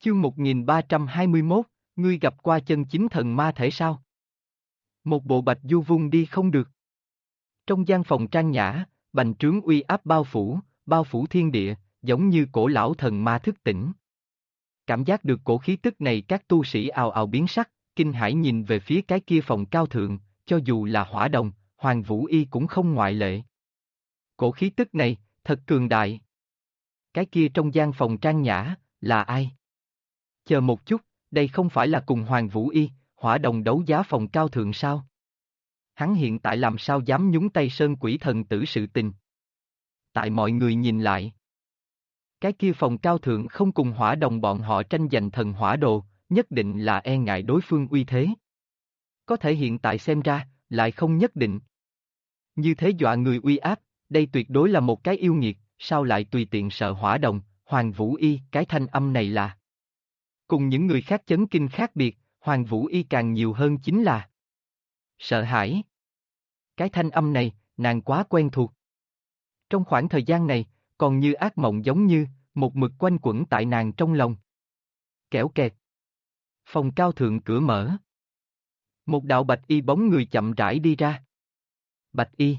Chương 1321, ngươi gặp qua chân chính thần ma thể sao? Một bộ bạch du vung đi không được. Trong gian phòng trang nhã, bành trướng uy áp bao phủ thiên địa, giống như cổ lão thần ma thức tỉnh. Cảm giác được cổ khí tức này, các tu sĩ ào ào biến sắc, kinh hãi nhìn về phía cái kia phòng cao thượng, cho dù là Hỏa Đồng, Hoàng Vũ Y cũng không ngoại lệ. Cổ khí tức này, thật cường đại. Cái kia trong gian phòng trang nhã, là ai? Chờ một chút, đây không phải là cùng Hoàng Vũ Y, Hỏa Đồng đấu giá phòng cao thượng sao? Hắn hiện tại làm sao dám nhúng tay Sơn Quỷ Thần Tử sự tình? Tại mọi người nhìn lại. Cái kia phòng cao thượng không cùng Hỏa Đồng bọn họ tranh giành thần hỏa đồ, nhất định là e ngại đối phương uy thế. Có thể hiện tại xem ra, lại không nhất định. Như thế dọa người uy áp, đây tuyệt đối là một cái yêu nghiệt, sao lại tùy tiện sợ Hỏa Đồng, Hoàng Vũ Y, cái thanh âm này là. Cùng những người khác chấn kinh khác biệt, Hoàng Vũ Y càng nhiều hơn chính là sợ hãi. Cái thanh âm này, nàng quá quen thuộc. Trong khoảng thời gian này, còn như ác mộng giống như, một mực quanh quẩn tại nàng trong lòng. Kẻo kẹt. Phòng cao thượng cửa mở. Một đạo bạch y bóng người chậm rãi đi ra. Bạch y.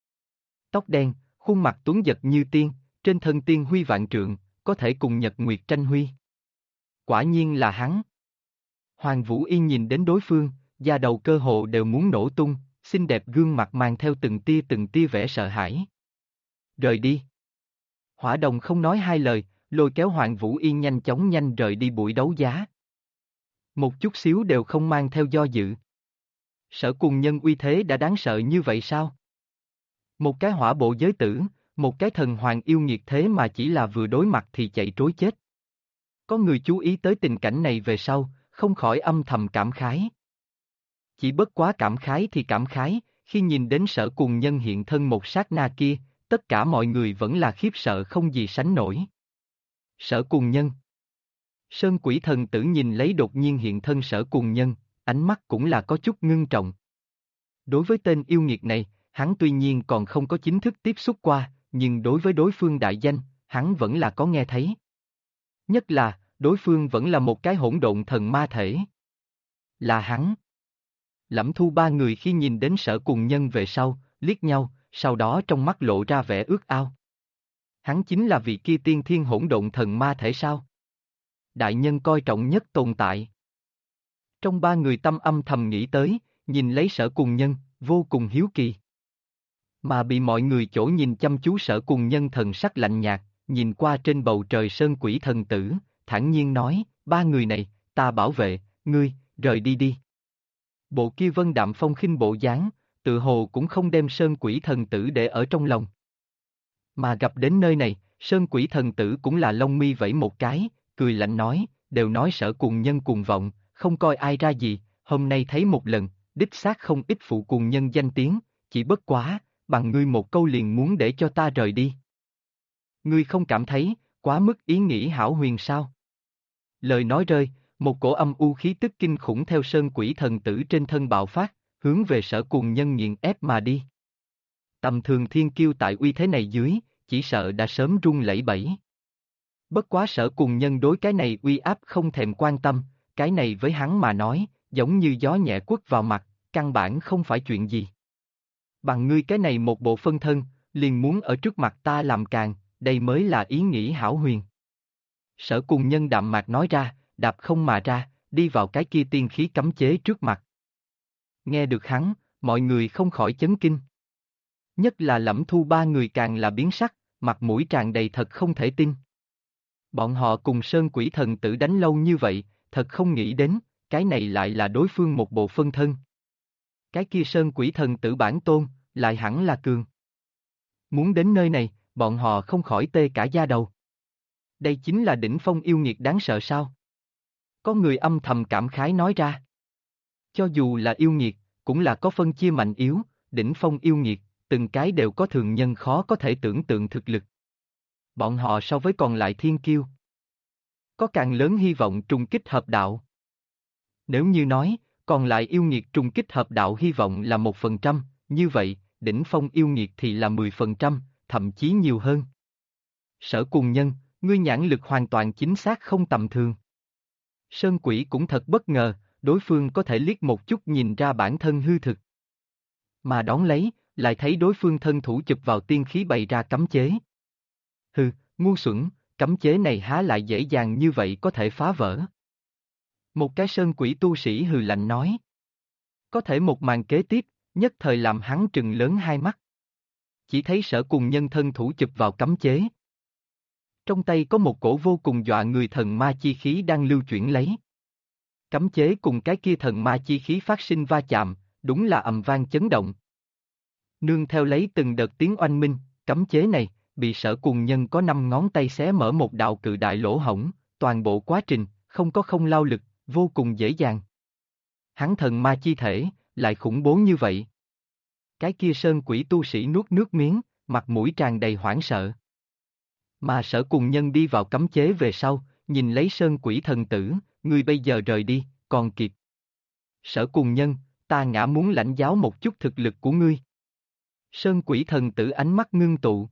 Tóc đen, khuôn mặt tuấn giật như tiên, trên thân tiên huy vạn trượng, có thể cùng nhật nguyệt tranh huy. Quả nhiên là hắn. Hoàng Vũ Y nhìn đến đối phương, da đầu cơ hồ đều muốn nổ tung, xinh đẹp gương mặt mang theo từng tia vẻ sợ hãi. Rời đi. Hỏa Đồng không nói hai lời, lôi kéo Hoàng Vũ Y nhanh chóng rời đi buổi đấu giá. Một chút xíu đều không mang theo do dự. Sở Cùng Nhân uy thế đã đáng sợ như vậy sao? Một cái hỏa bộ giới tử, một cái thần hoàng yêu nghiệt thế mà chỉ là vừa đối mặt thì chạy trối chết. Có người chú ý tới tình cảnh này về sau, không khỏi âm thầm cảm khái. Chỉ bất quá cảm khái thì cảm khái, khi nhìn đến Sở Cùng Nhân hiện thân một sát na kia, tất cả mọi người vẫn là khiếp sợ không gì sánh nổi. Sở Cùng Nhân. Sơn Quỷ Thần Tử nhìn lấy đột nhiên hiện thân Sở Cùng Nhân, ánh mắt cũng là có chút ngưng trọng. Đối với tên yêu nghiệt này, hắn tuy nhiên còn không có chính thức tiếp xúc qua, nhưng đối với đối phương đại danh, hắn vẫn là có nghe thấy. Nhất là, đối phương vẫn là một cái hỗn độn thần ma thể. Là hắn. Lẫm Thu ba người khi nhìn đến Sở Cùng Nhân về sau, liếc nhau, sau đó trong mắt lộ ra vẻ ước ao. Hắn chính là vị kia tiên thiên hỗn độn thần ma thể sao? Đại nhân coi trọng nhất tồn tại. Trong ba người tâm âm thầm nghĩ tới, nhìn lấy Sở Cùng Nhân, vô cùng hiếu kỳ. Mà bị mọi người chỗ nhìn chăm chú Sở Cùng Nhân thần sắc lạnh nhạt, nhìn qua trên bầu trời Sơn Quỷ Thần Tử, thản nhiên nói, ba người này, ta bảo vệ, ngươi, rời đi đi. Bộ kia vân đạm phong khinh bộ dáng, tự hồ cũng không đem Sơn Quỷ Thần Tử để ở trong lòng. Mà gặp đến nơi này, Sơn Quỷ Thần Tử cũng là lông mi vẫy một cái, cười lạnh nói, đều nói Sở Cùng Nhân cuồng vọng, không coi ai ra gì, hôm nay thấy một lần, đích xác không ít phụ cùng nhân danh tiếng, chỉ bất quá, bằng ngươi một câu liền muốn để cho ta rời đi. Ngươi không cảm thấy, quá mức ý nghĩ hão huyền sao? Lời nói rơi, một cổ âm u khí tức kinh khủng theo Sơn Quỷ Thần Tử trên thân bạo phát, hướng về Sở Cùng Nhân nghiền ép mà đi. Tầm thường thiên kiêu tại uy thế này dưới, chỉ sợ đã sớm run lẩy bẩy. Bất quá Sở Cùng Nhân đối cái này uy áp không thèm quan tâm, cái này với hắn mà nói, giống như gió nhẹ quất vào mặt, căn bản không phải chuyện gì. Bằng ngươi cái này một bộ phân thân, liền muốn ở trước mặt ta làm càn, đây mới là ý nghĩ hão huyền. Sở Cùng Nhân đạm mạc nói ra, đạp không mà ra, đi vào cái kia tiên khí cấm chế trước mặt. Nghe được hắn, mọi người không khỏi chấn kinh. Nhất là Lẫm Thu ba người càng là biến sắc, mặt mũi tràn đầy thật không thể tin. Bọn họ cùng Sơn Quỷ Thần Tử đánh lâu như vậy, thật không nghĩ đến, cái này lại là đối phương một bộ phân thân. Cái kia Sơn Quỷ Thần Tử bản tôn, lại hẳn là cường. Muốn đến nơi này, bọn họ không khỏi tê cả da đầu. Đây chính là đỉnh phong yêu nghiệt đáng sợ sao? Có người âm thầm cảm khái nói ra. Cho dù là yêu nghiệt, cũng là có phân chia mạnh yếu, đỉnh phong yêu nghiệt, từng cái đều có thường nhân khó có thể tưởng tượng thực lực. Bọn họ so với còn lại thiên kiêu, có càng lớn hy vọng trùng kích hợp đạo. Nếu như nói, còn lại yêu nghiệt trùng kích hợp đạo hy vọng là 1%, như vậy, đỉnh phong yêu nghiệt thì là 10%, thậm chí nhiều hơn. Sở Cùng Nhân, ngươi nhãn lực hoàn toàn chính xác không tầm thường. Sơn Quỷ cũng thật bất ngờ, đối phương có thể liếc một chút nhìn ra bản thân hư thực. Mà đón lấy, lại thấy đối phương thân thủ chụp vào tiên khí bày ra cấm chế. Hừ, ngu xuẩn, cấm chế này há lại dễ dàng như vậy có thể phá vỡ. Một cái Sơn Quỷ tu sĩ hừ lạnh nói. Có thể một màn kế tiếp, nhất thời làm hắn trừng lớn hai mắt. Chỉ thấy Sở Cùng Nhân thân thủ chụp vào cấm chế. Trong tay có một cổ vô cùng dọa người thần ma chi khí đang lưu chuyển lấy. Cấm chế cùng cái kia thần ma chi khí phát sinh va chạm, đúng là ầm vang chấn động. Nương theo lấy từng đợt tiếng oanh minh, cấm chế này, bị Sở Cùng Nhân có 5 ngón tay xé mở một đạo cự đại lỗ hổng, toàn bộ quá trình, không có không lao lực, vô cùng dễ dàng. Hắn thần ma chi thể, lại khủng bố như vậy. Cái kia Sơn Quỷ tu sĩ nuốt nước miếng, mặt mũi tràn đầy hoảng sợ. Mà Sở Cùng Nhân đi vào cấm chế về sau, nhìn lấy Sơn Quỷ thần tử, ngươi bây giờ rời đi, còn kịp. Sở Cùng Nhân, ta ngã muốn lãnh giáo một chút thực lực của ngươi. Sơn Quỷ thần tử ánh mắt ngưng tụ.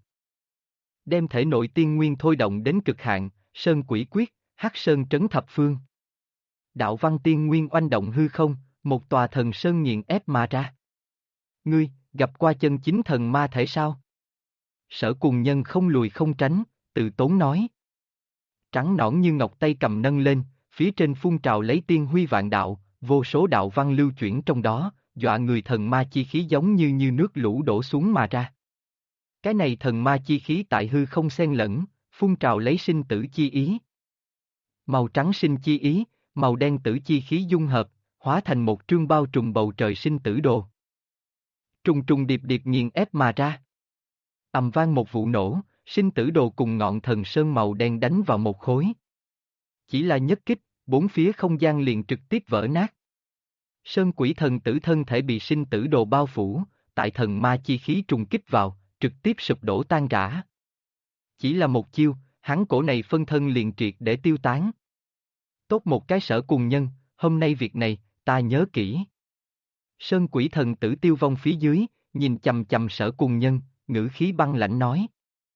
Đem thể nội tiên nguyên thôi động đến cực hạn, Sơn Quỷ quyết, Hắc Sơn trấn thập phương. Đạo văn tiên nguyên oanh động hư không, một tòa thần sơn nghiền ép mà ra. Ngươi, gặp qua chân chính thần ma thể sao? Sở Cùng Nhân không lùi không tránh, tự tốn nói. Trắng nõn như ngọc tay cầm nâng lên, phía trên phun trào lấy tiên huy vạn đạo, vô số đạo văn lưu chuyển trong đó, dọa người thần ma chi khí giống như nước lũ đổ xuống mà ra. Cái này thần ma chi khí tại hư không xen lẫn, phun trào lấy sinh tử chi ý. Màu trắng sinh chi ý, màu đen tử chi khí dung hợp, hóa thành một trương bao trùm bầu trời sinh tử đồ. Trùng trùng điệp điệp nghiền ép mà ra. Ầm vang một vụ nổ, sinh tử đồ cùng ngọn thần sơn màu đen đánh vào một khối. Chỉ là nhất kích, bốn phía không gian liền trực tiếp vỡ nát. Sơn Quỷ thần tử thân thể bị sinh tử đồ bao phủ, tại thần ma chi khí trùng kích vào, trực tiếp sụp đổ tan rã. Chỉ là một chiêu, hắn cổ này phân thân liền triệt để tiêu tán. Tốt một cái Sở Cùng Nhân, hôm nay việc này, ta nhớ kỹ. Sơn Quỷ thần tử tiêu vong phía dưới, nhìn chằm chằm Sở Cùng Nhân, ngữ khí băng lãnh nói.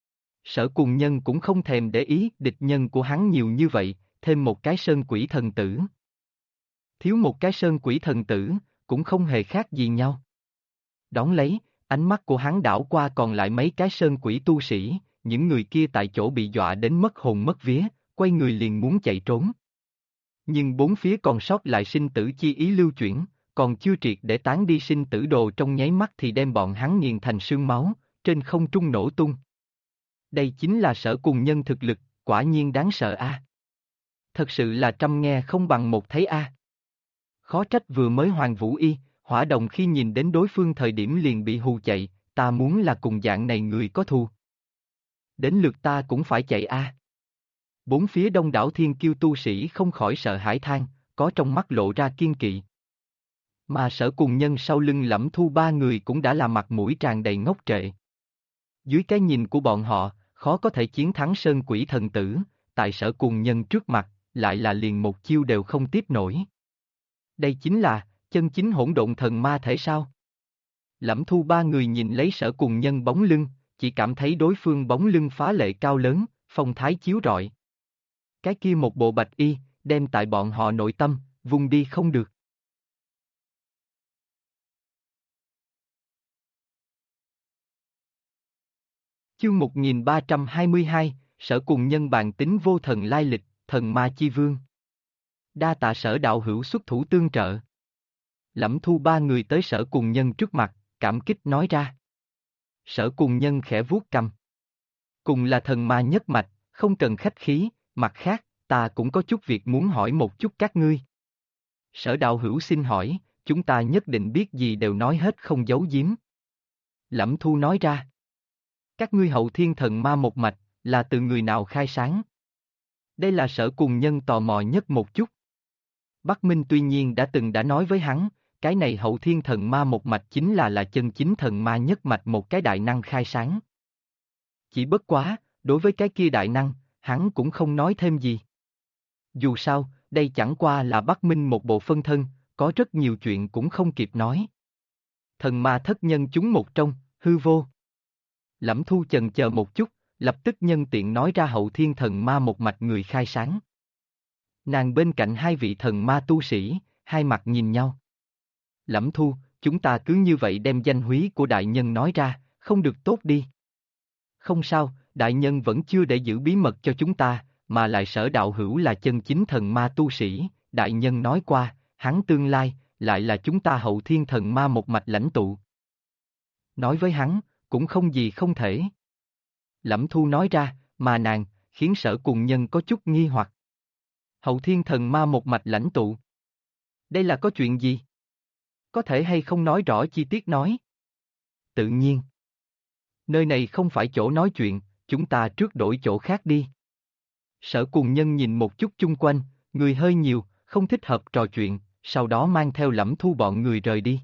Sở Cùng Nhân cũng không thèm để ý địch nhân của hắn nhiều như vậy, thêm một cái Sơn Quỷ thần tử. Thiếu một cái Sơn Quỷ thần tử, cũng không hề khác gì nhau. Đón lấy, ánh mắt của hắn đảo qua còn lại mấy cái Sơn Quỷ tu sĩ, những người kia tại chỗ bị dọa đến mất hồn mất vía, quay người liền muốn chạy trốn. Nhưng bốn phía còn sót lại sinh tử chi ý lưu chuyển, còn chưa triệt để tán đi sinh tử đồ trong nháy mắt thì đem bọn hắn nghiền thành sương máu, trên không trung nổ tung. Đây chính là Sở Cùng Nhân thực lực, quả nhiên đáng sợ a. Thật sự là trăm nghe không bằng một thấy a. Khó trách vừa mới Hoàng Vũ Y, Hỏa Đồng khi nhìn đến đối phương thời điểm liền bị hù chạy, ta muốn là cùng dạng này người có thù. Đến lượt ta cũng phải chạy a. Bốn phía đông đảo thiên kiêu tu sĩ không khỏi sợ hãi than, có trong mắt lộ ra kiên kỵ. Mà Sở Cùng Nhân sau lưng Lẫm Thu ba người cũng đã là mặt mũi tràn đầy ngốc trệ. Dưới cái nhìn của bọn họ, khó có thể chiến thắng Sơn Quỷ thần tử, tại Sở Cùng Nhân trước mặt, lại là liền một chiêu đều không tiếp nổi. Đây chính là, chân chính hỗn độn thần ma thể sao? Lẫm Thu ba người nhìn lấy Sở Cùng Nhân bóng lưng, chỉ cảm thấy đối phương bóng lưng phá lệ cao lớn, phong thái chiếu rọi. Cái kia một bộ bạch y, đem tại bọn họ nội tâm, vùng đi không được. Chương 1322, Sở Cùng Nhân bàn tính vô thần lai lịch, thần ma chi vương. Đa tạ Sở đạo hữu xuất thủ tương trợ. Lẫm Thu ba người tới Sở Cùng Nhân trước mặt, cảm kích nói ra. Sở Cùng Nhân khẽ vuốt cằm. Cùng là thần ma nhất mạch, không cần khách khí, mặt khác, ta cũng có chút việc muốn hỏi một chút các ngươi. Sở đạo hữu xin hỏi, chúng ta nhất định biết gì đều nói hết không giấu giếm. Lẫm Thu nói ra. Các ngươi hậu thiên thần ma một mạch, là từ người nào khai sáng? Đây là Sở Cùng Nhân tò mò nhất một chút. Bắc Minh tuy nhiên đã nói với hắn, cái này hậu thiên thần ma một mạch chính là chân chính thần ma nhất mạch một cái đại năng khai sáng. Chỉ bất quá, đối với cái kia đại năng, hắn cũng không nói thêm gì. Dù sao, đây chẳng qua là Bắc Minh một bộ phân thân, có rất nhiều chuyện cũng không kịp nói. Thần ma thất nhân chúng một trong, hư vô. Lẫm Thu chần chờ một chút, lập tức nhân tiện nói ra hậu thiên thần ma một mạch người khai sáng. Nàng bên cạnh hai vị thần ma tu sĩ, hai mặt nhìn nhau. Lẫm Thu, chúng ta cứ như vậy đem danh húy của đại nhân nói ra, không được tốt đi. Không sao, đại nhân vẫn chưa để giữ bí mật cho chúng ta, mà lại Sở đạo hữu là chân chính thần ma tu sĩ, đại nhân nói qua, hắn tương lai, lại là chúng ta Hậu Thiên thần ma một mạch lãnh tụ. Nói với hắn, cũng không gì không thể. Lẫm Thu nói ra, mà nàng, khiến Sở Cùng Nhân có chút nghi hoặc. Hậu Thiên thần ma một mạch lãnh tụ. Đây là có chuyện gì? Có thể hay không nói rõ chi tiết nói? Tự nhiên. Nơi này không phải chỗ nói chuyện, chúng ta trước đổi chỗ khác đi. Sở Cùng Nhân nhìn một chút chung quanh, người hơi nhiều, không thích hợp trò chuyện, sau đó mang theo Lẫm Thu bọn người rời đi.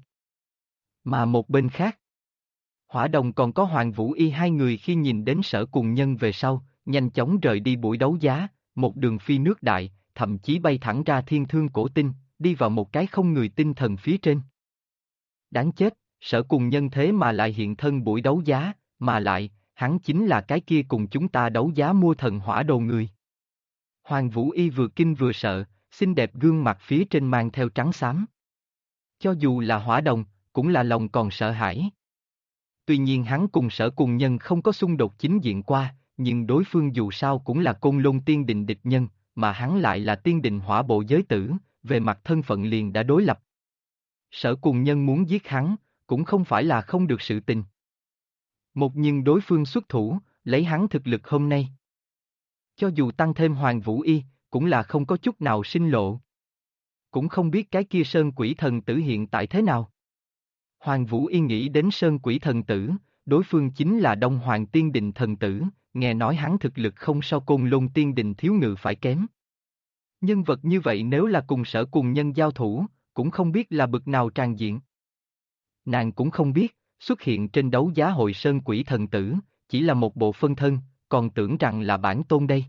Mà một bên khác, Hỏa Đồng còn có Hoàng Vũ Y hai người khi nhìn đến Sở Cùng Nhân về sau, nhanh chóng rời đi buổi đấu giá, một đường phi nước đại, thậm chí bay thẳng ra Thiên Thương Cổ Tinh, đi vào một cái không người tinh thần phía trên. Đáng chết, Sở Cùng Nhân thế mà lại hiện thân buổi đấu giá, mà lại, hắn chính là cái kia cùng chúng ta đấu giá mua thần hỏa đồ người. Hoàng Vũ Y vừa kinh vừa sợ, xinh đẹp gương mặt phía trên mang theo trắng xám. Cho dù là Hỏa Đồng, cũng là lòng còn sợ hãi. Tuy nhiên hắn cùng Sở Cùng Nhân không có xung đột chính diện qua, nhưng đối phương dù sao cũng là Côn Lôn Tiên Đình địch nhân, mà hắn lại là Tiên Đình Hỏa Bộ giới tử, về mặt thân phận liền đã đối lập. Sở Cùng Nhân muốn giết hắn, cũng không phải là không được sự tình. Một nhưng đối phương xuất thủ, lấy hắn thực lực hôm nay. Cho dù tăng thêm Hoàng Vũ Y, cũng là không có chút nào sinh lộ. Cũng không biết cái kia Sơn Quỷ Thần Tử hiện tại thế nào. Hoàng Vũ Y nghĩ đến Sơn Quỷ Thần Tử, đối phương chính là Đông Hoàng Tiên Đình Thần Tử, nghe nói hắn thực lực không so Côn Lôn Tiên Đình Thiếu Ngự phải kém. Nhân vật như vậy nếu là cùng Sở Cùng Nhân giao thủ, cũng không biết là bực nào tràn diện. Nàng cũng không biết, xuất hiện trên đấu giá hội Sơn Quỷ Thần Tử, chỉ là một bộ phân thân, còn tưởng rằng là bản tôn đây.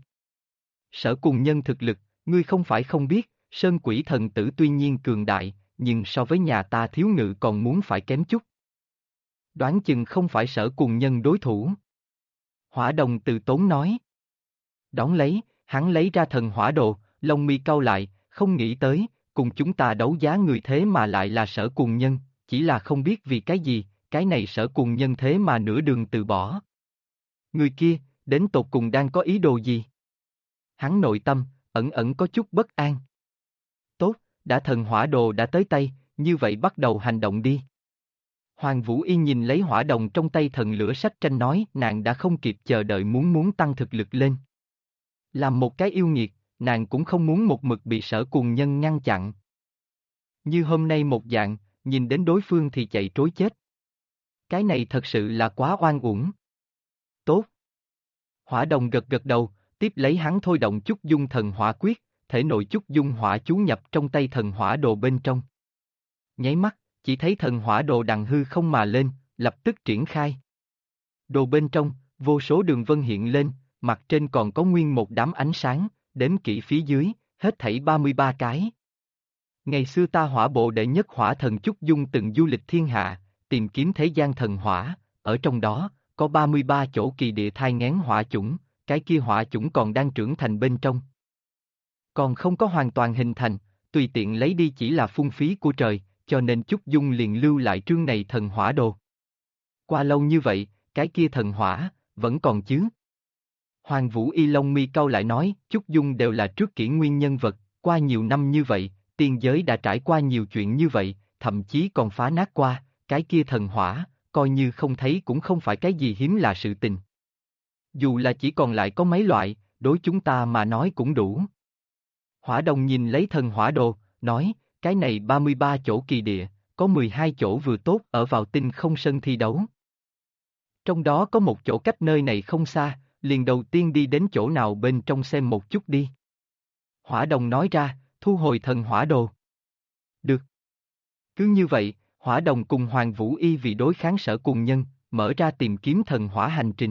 Sở Cùng Nhân thực lực, ngươi không phải không biết, Sơn Quỷ Thần Tử tuy nhiên cường đại, nhưng so với nhà ta Thiếu Ngự còn muốn phải kém chút. Đoán chừng không phải Sở Cùng Nhân đối thủ. Hỏa Đồng từ tốn nói. Đón lấy, hắn lấy ra thần hỏa đồ, lông mi cau lại, không nghĩ tới, cùng chúng ta đấu giá người thế mà lại là Sở Cùng Nhân, chỉ là không biết vì cái gì, cái này Sở Cùng Nhân thế mà nửa đường từ bỏ. Người kia, đến tột cùng đang có ý đồ gì? Hắn nội tâm, ẩn ẩn có chút bất an. Tốt, đã thần hỏa đồ đã tới tay, như vậy bắt đầu hành động đi. Hoàng Vũ Y nhìn lấy hỏa đồng trong tay thần lửa sách tranh nói, nàng đã không kịp chờ đợi muốn tăng thực lực lên. Làm một cái yêu nghiệt, nàng cũng không muốn một mực bị Sở Cùng Nhân ngăn chặn. Như hôm nay một dạng, nhìn đến đối phương thì chạy trối chết. Cái này thật sự là quá oan uổng. Tốt. Hỏa đồng gật gật đầu, tiếp lấy hắn thôi động chút dung thần hỏa quyết, thể nội chút dung hỏa chú nhập trong tay thần hỏa đồ bên trong. Nháy mắt, chỉ thấy thần hỏa đồ đằng hư không mà lên, lập tức triển khai. Đồ bên trong, vô số đường vân hiện lên, mặt trên còn có nguyên một đám ánh sáng, đếm kỹ phía dưới, hết thảy 33 cái. Ngày xưa ta Hỏa Bộ đệ nhất hỏa thần Chúc Dung từng du lịch thiên hạ, tìm kiếm thế gian thần hỏa, ở trong đó, có 33 chỗ kỳ địa thai nghén hỏa chủng, cái kia hỏa chủng còn đang trưởng thành bên trong. Còn không có hoàn toàn hình thành, tùy tiện lấy đi chỉ là phung phí của trời, cho nên Chúc Dung liền lưu lại trương này thần hỏa đồ. Qua lâu như vậy, cái kia thần hỏa, vẫn còn chứ. Hoàng Vũ Y lông mi cau lại nói, Chúc Dung đều là trước kỷ nguyên nhân vật, qua nhiều năm như vậy, tiên giới đã trải qua nhiều chuyện như vậy, thậm chí còn phá nát qua, cái kia thần hỏa, coi như không thấy cũng không phải cái gì hiếm là sự tình. Dù là chỉ còn lại có mấy loại, đối chúng ta mà nói cũng đủ. Hỏa Đồng nhìn lấy thần hỏa đồ, nói, cái này 33 chỗ kỳ địa, có 12 chỗ vừa tốt ở vào tinh không sân thi đấu. Trong đó có một chỗ cách nơi này không xa, liền đầu tiên đi đến chỗ nào bên trong xem một chút đi. Hỏa Đồng nói ra, thu hồi thần hỏa đồ. Được. Cứ như vậy, Hỏa Đồng cùng Hoàng Vũ Y vì đối kháng Sở Cùng Nhân, mở ra tìm kiếm thần hỏa hành trình.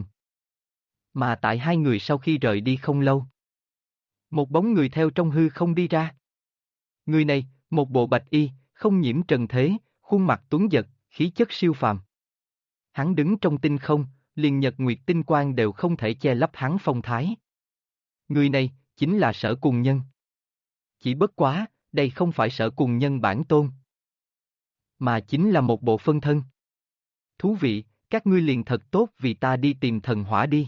Mà tại hai người sau khi rời đi không lâu, một bóng người theo trong hư không đi ra. Người này, một bộ bạch y, không nhiễm trần thế, khuôn mặt tuấn giật, khí chất siêu phàm. Hắn đứng trong tinh không, liền nhật nguyệt tinh quang đều không thể che lấp hắn phong thái. Người này, chính là Sở Cùng Nhân. chỉ bất quá, đây không phải Sở Cùng Nhân bản tôn, mà chính là một bộ phân thân. Thú vị, các ngươi liền thật tốt vì ta đi tìm thần hỏa đi.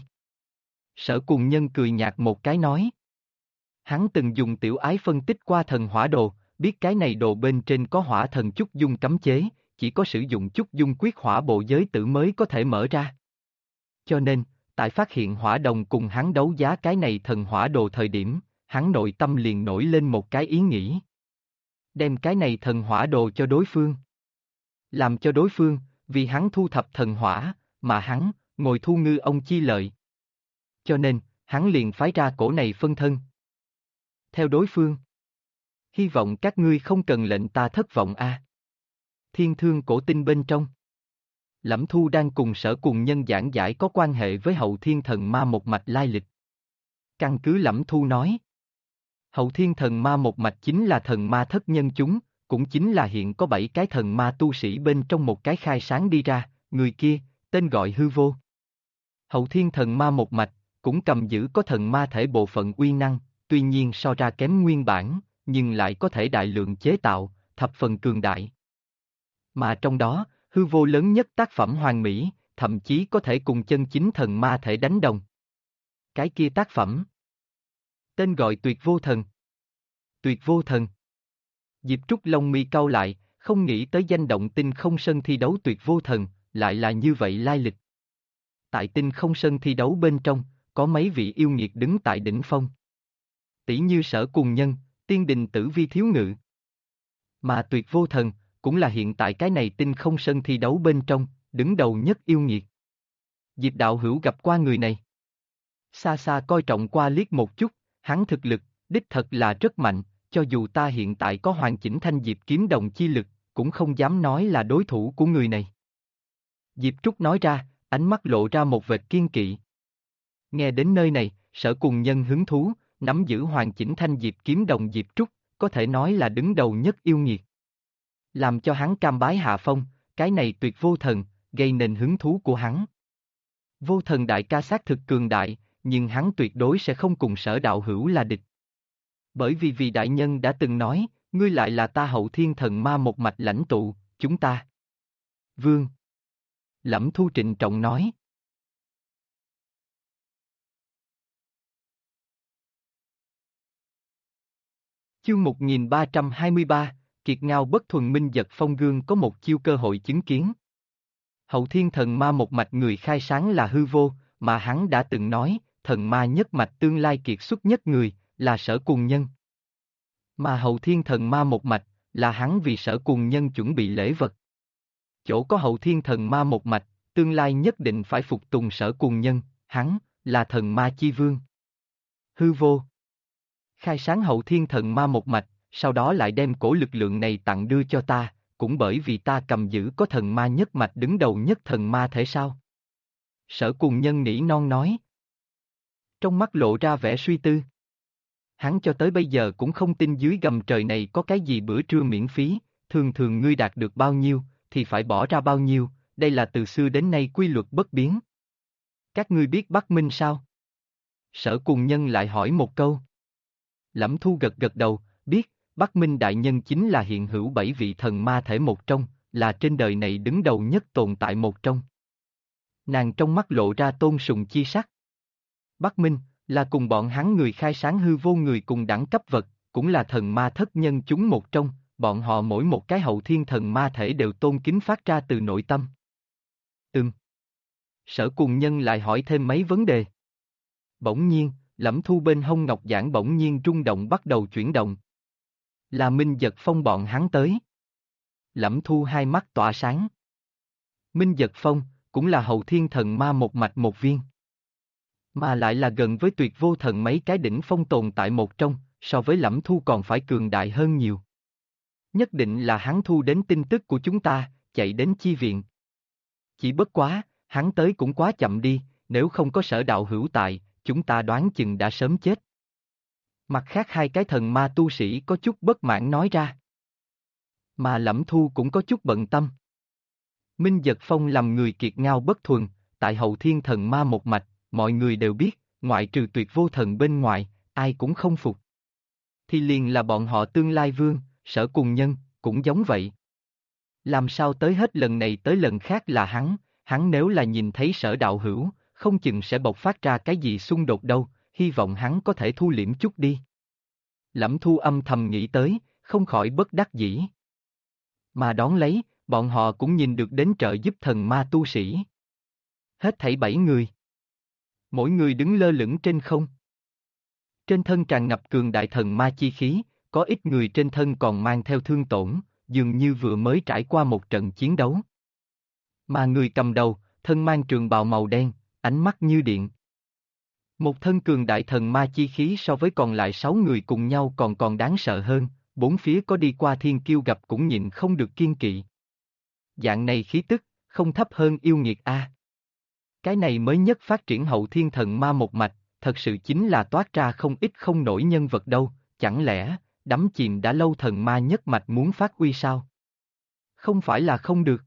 Sở Cùng Nhân cười nhạt một cái nói. Hắn từng dùng tiểu ái phân tích qua thần hỏa đồ, biết cái này đồ bên trên có hỏa thần chúc dung cấm chế, chỉ có sử dụng chúc dung quyết hỏa bộ giới tử mới có thể mở ra. Cho nên, tại phát hiện hỏa đồng cùng hắn đấu giá cái này thần hỏa đồ thời điểm, hắn nội tâm liền nổi lên một cái ý nghĩ. Đem cái này thần hỏa đồ cho đối phương. Làm cho đối phương, vì hắn thu thập thần hỏa, mà hắn, ngồi thu ngư ông chi lợi. Cho nên, hắn liền phái ra cổ này phân thân. Theo đối phương. Hy vọng các ngươi không cần lệnh ta thất vọng a. Thiên thương cổ tinh bên trong. Lẫm Thu đang cùng Sở Cùng Nhân giảng giải có quan hệ với hậu thiên thần ma một mạch lai lịch. Căn cứ Lẫm Thu nói. Hậu thiên thần ma một mạch chính là thần ma thất nhân chúng, cũng chính là hiện có 7 cái thần ma tu sĩ bên trong một cái khai sáng đi ra, người kia, tên gọi hư vô. Hậu thiên thần ma một mạch, cũng cầm giữ có thần ma thể bộ phận uy năng, tuy nhiên so ra kém nguyên bản, nhưng lại có thể đại lượng chế tạo, thập phần cường đại. Mà trong đó, hư vô lớn nhất tác phẩm hoàn mỹ, thậm chí có thể cùng chân chính thần ma thể đánh đồng. Cái kia tác phẩm tên gọi Tuyệt Vô Thần. Tuyệt Vô Thần. Diệp Trúc lông mi cau lại, không nghĩ tới danh động Tinh Không Sân thi đấu Tuyệt Vô Thần, lại là như vậy lai lịch. Tại Tinh Không Sân thi đấu bên trong, có mấy vị yêu nghiệt đứng tại đỉnh phong. Tỷ như Sở Cùng Nhân, Tiên Đình Tử Vi Thiếu Ngự. Mà Tuyệt Vô Thần, cũng là hiện tại cái này Tinh Không Sân thi đấu bên trong, đứng đầu nhất yêu nghiệt. Diệp đạo hữu gặp qua người này. Xa xa coi trọng qua liếc một chút, hắn thực lực, đích thật là rất mạnh, cho dù ta hiện tại có hoàn chỉnh thanh diệp kiếm đồng chi lực, cũng không dám nói là đối thủ của người này. Diệp Trúc nói ra, ánh mắt lộ ra một vệt kiên kỵ. Nghe đến nơi này, Sở Cùng Nhân hứng thú, nắm giữ hoàn chỉnh thanh diệp kiếm đồng Diệp Trúc, có thể nói là đứng đầu nhất yêu nghiệt. Làm cho hắn cam bái hạ phong, cái này Tuyệt Vô Thần, gây nên hứng thú của hắn. Vô Thần đại ca xác thực cường đại, nhưng hắn tuyệt đối sẽ không cùng Sở đạo hữu là địch. Bởi vì đại nhân đã từng nói, ngươi lại là ta hậu thiên thần ma một mạch lãnh tụ, chúng ta. Vương. Lẫm Thu trịnh trọng nói. Chương 1323, Kiệt Ngao bất thuần minh giật phong gương có một chiêu cơ hội chứng kiến. Hậu thiên thần ma một mạch người khai sáng là hư vô, mà hắn đã từng nói, thần ma nhất mạch tương lai kiệt xuất nhất người, là Sở Cùng Nhân. Mà hậu thiên thần ma một mạch, là hắn vì Sở Cùng Nhân chuẩn bị lễ vật. Chỗ có hậu thiên thần ma một mạch, tương lai nhất định phải phục tùng Sở Cùng Nhân, hắn, là thần ma chi vương. Hư vô. Khai sáng hậu thiên thần ma một mạch, sau đó lại đem cổ lực lượng này tặng đưa cho ta, cũng bởi vì ta cầm giữ có thần ma nhất mạch đứng đầu nhất thần ma thể sao. Sở Cùng Nhân nỉ non nói. Trong mắt lộ ra vẻ suy tư. Hắn cho tới bây giờ cũng không tin dưới gầm trời này có cái gì bữa trưa miễn phí, thường thường ngươi đạt được bao nhiêu, thì phải bỏ ra bao nhiêu, đây là từ xưa đến nay quy luật bất biến. Các ngươi biết Bắc Minh sao? Sở Cùng Nhân lại hỏi một câu. Lẫm Thu gật gật đầu, biết, Bắc Minh đại nhân chính là hiện hữu 7 vị thần ma thể một trong, là trên đời này đứng đầu nhất tồn tại một trong. Nàng trong mắt lộ ra tôn sùng chi sắc. Bắc Minh, là cùng bọn hắn người khai sáng hư vô người cùng đẳng cấp vật, cũng là thần ma thất nhân chúng một trong, bọn họ mỗi một cái hậu thiên thần ma thể đều tôn kính phát ra từ nội tâm. Sở Cùng Nhân lại hỏi thêm mấy vấn đề. Bỗng nhiên, Lẫm Thu bên hông ngọc giản bỗng nhiên rung động bắt đầu chuyển động. Là Minh Giật Phong bọn hắn tới. Lẫm Thu hai mắt tỏa sáng. Minh Giật Phong, cũng là hậu thiên thần ma một mạch một viên. Mà lại là gần với Tuyệt Vô Thần mấy cái đỉnh phong tồn tại một trong, so với Lẫm Thu còn phải cường đại hơn nhiều. Nhất định là hắn thu đến tin tức của chúng ta, chạy đến chi viện. Chỉ bất quá, hắn tới cũng quá chậm đi, nếu không có Sở đạo hữu tại, chúng ta đoán chừng đã sớm chết. Mặt khác hai cái thần ma tu sĩ có chút bất mãn nói ra. Mà Lẫm Thu cũng có chút bận tâm. Minh Giật Phong làm người kiệt ngao bất thuần, tại hậu thiên thần ma một mạch, mọi người đều biết, ngoại trừ Tuyệt Vô Thần bên ngoài, ai cũng không phục. Thì liền là bọn họ tương lai vương, Sở Cùng Nhân, cũng giống vậy. Làm sao tới hết lần này tới lần khác là hắn nếu là nhìn thấy Sở đạo hữu, không chừng sẽ bộc phát ra cái gì xung đột đâu, hy vọng hắn có thể thu liễm chút đi. Lẫm Thu âm thầm nghĩ tới, không khỏi bất đắc dĩ. Mà đón lấy, bọn họ cũng nhìn được đến trợ giúp thần ma tu sĩ. Hết thảy 7 người. Mỗi người đứng lơ lửng trên không. Trên thân tràn ngập cường đại thần ma chi khí, có ít người trên thân còn mang theo thương tổn, dường như vừa mới trải qua một trận chiến đấu. Mà người cầm đầu, thân mang trường bào màu đen, ánh mắt như điện. Một thân cường đại thần ma chi khí so với còn lại 6 người cùng nhau còn đáng sợ hơn, bốn phía có đi qua thiên kiêu gặp cũng nhịn không được kiên kỵ. Dạng này khí tức, không thấp hơn yêu nghiệt a. Cái này mới nhất phát triển hậu thiên thần ma một mạch, thật sự chính là toát ra không ít không nổi nhân vật đâu, chẳng lẽ, đắm chìm đã lâu thần ma nhất mạch muốn phát uy sao? Không phải là không được.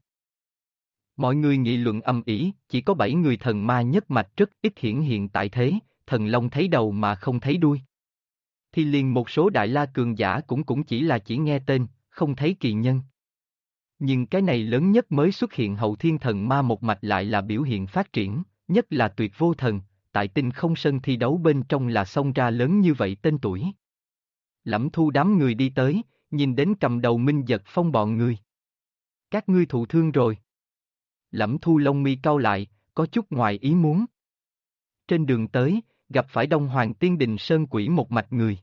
Mọi người nghị luận ầm ĩ, chỉ có 7 người thần ma nhất mạch rất ít hiển hiện tại thế, thần long thấy đầu mà không thấy đuôi. Thì liền một số đại la cường giả cũng chỉ nghe tên, không thấy kỳ nhân. Nhưng cái này lớn nhất mới xuất hiện hậu thiên thần ma một mạch lại là biểu hiện phát triển, nhất là tuyệt vô thần, tại tinh không sân thi đấu bên trong là xông ra lớn như vậy tên tuổi. Lẫm Thu đám người đi tới, nhìn đến cầm đầu Minh Giật Phong bọn người. Các ngươi thụ thương rồi. Lẫm Thu lông mi cau lại, có chút ngoài ý muốn. Trên đường tới, gặp phải Đông Hoàng Tiên Đình Sơn Quỷ một mạch người.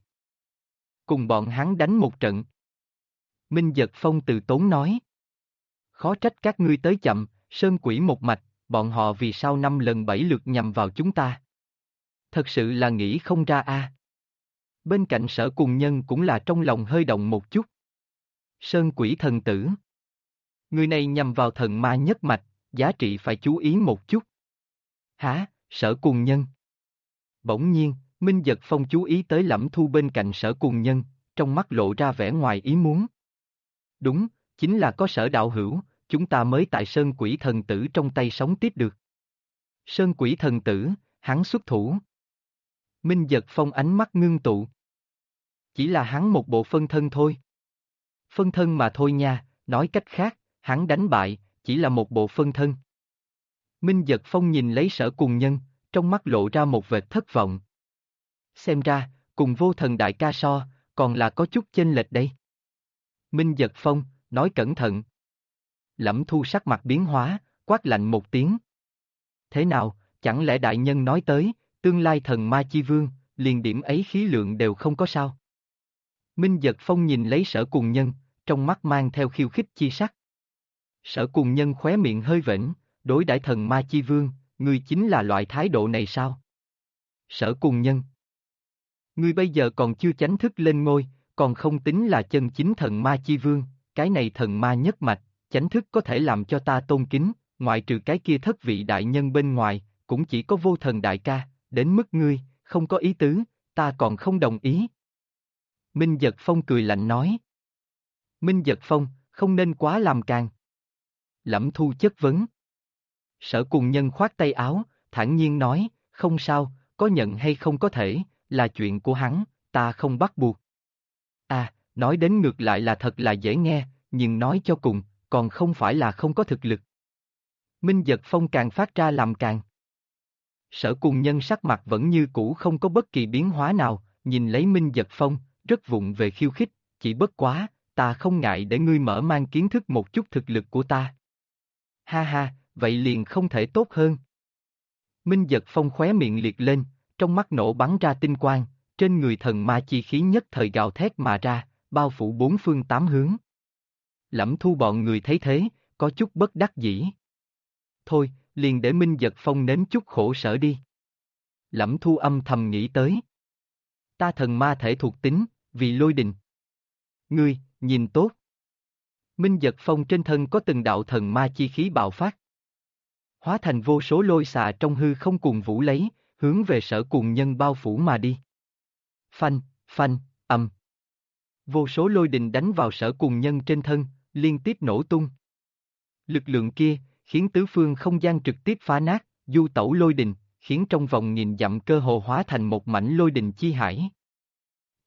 Cùng bọn hắn đánh một trận. Minh Giật Phong từ tốn nói. Khó trách các ngươi tới chậm, Sơn Quỷ một mạch, bọn họ vì sao 5 lần 7 lượt nhằm vào chúng ta. Thật sự là nghĩ không ra a. Bên cạnh Sở Cùng Nhân cũng là trong lòng hơi động một chút. Sơn Quỷ thần tử. Người này nhằm vào thần ma nhất mạch, giá trị phải chú ý một chút. Hả, Sở Cùng Nhân? Bỗng nhiên, Minh Giật Phong chú ý tới Lẫm Thu bên cạnh Sở Cùng Nhân, trong mắt lộ ra vẻ ngoài ý muốn. Đúng, chính là có Sở đạo hữu, chúng ta mới tại Sơn Quỷ thần tử trong tay sống tiếp được. Sơn Quỷ thần tử, hắn xuất thủ. Minh Giật Phong ánh mắt ngưng tụ. Chỉ là hắn một bộ phân thân thôi. Phân thân mà thôi nha, nói cách khác, hắn đánh bại, chỉ là một bộ phân thân. Minh Giật Phong nhìn lấy Sở Cùng Nhân, trong mắt lộ ra một vệt thất vọng. Xem ra, cùng vô thần đại ca so, còn là có chút chênh lệch đây. Minh Giật Phong, nói cẩn thận. Lẫm Thu sắc mặt biến hóa, quát lạnh một tiếng. Thế nào, chẳng lẽ đại nhân nói tới, tương lai thần ma chi vương, liền điểm ấy khí lượng đều không có sao? Minh Giật Phong nhìn lấy Sở Cùng Nhân, trong mắt mang theo khiêu khích chi sắc. Sở Cùng Nhân khóe miệng hơi vểnh, đối đãi thần ma chi vương, ngươi chính là loại thái độ này sao? Sở Cùng Nhân. Ngươi bây giờ còn chưa chánh thức lên ngôi, còn không tính là chân chính thần ma chi vương, cái này thần ma nhất mạch, chánh thức có thể làm cho ta tôn kính, ngoại trừ cái kia thất vị đại nhân bên ngoài, cũng chỉ có vô thần đại ca, đến mức ngươi, không có ý tứ, ta còn không đồng ý. Minh Giật Phong cười lạnh nói. Minh Giật Phong, không nên quá làm càng. Lẫm Thu chất vấn. Sở Cùng Nhân khoát tay áo, thản nhiên nói, không sao, có nhận hay không có thể, là chuyện của hắn, ta không bắt buộc. À, nói đến ngược lại là thật là dễ nghe, nhưng nói cho cùng, còn không phải là không có thực lực. Minh Giật Phong càng phát ra làm càng. Sở Cùng Nhân sắc mặt vẫn như cũ không có bất kỳ biến hóa nào, nhìn lấy Minh Giật Phong, rất vụng về khiêu khích, chỉ bất quá, ta không ngại để ngươi mở mang kiến thức một chút thực lực của ta. Ha ha, vậy liền không thể tốt hơn. Minh Giật Phong khóe miệng liệt lên, trong mắt nổ bắn ra tinh quang, trên người thần ma chi khí nhất thời gào thét mà ra, bao phủ bốn phương tám hướng. Lẫm Thu bọn người thấy thế, có chút bất đắc dĩ. Thôi, liền để Minh Giật Phong nếm chút khổ sở đi. Lẫm Thu âm thầm nghĩ tới. Ta thần ma thể thuộc tính, vì lôi đình. Ngươi, nhìn tốt. Minh Giật Phong trên thân có từng đạo thần ma chi khí bạo phát. Hóa thành vô số lôi xà trong hư không cùng vũ lấy, hướng về Sở Cùng Nhân bao phủ mà đi. Phanh, phanh, ầm. Vô số lôi đình đánh vào Sở Cùng Nhân trên thân, liên tiếp nổ tung. Lực lượng kia, khiến tứ phương không gian trực tiếp phá nát, du tẩu lôi đình, khiến trong vòng nghìn dặm cơ hồ hóa thành một mảnh lôi đình chi hải.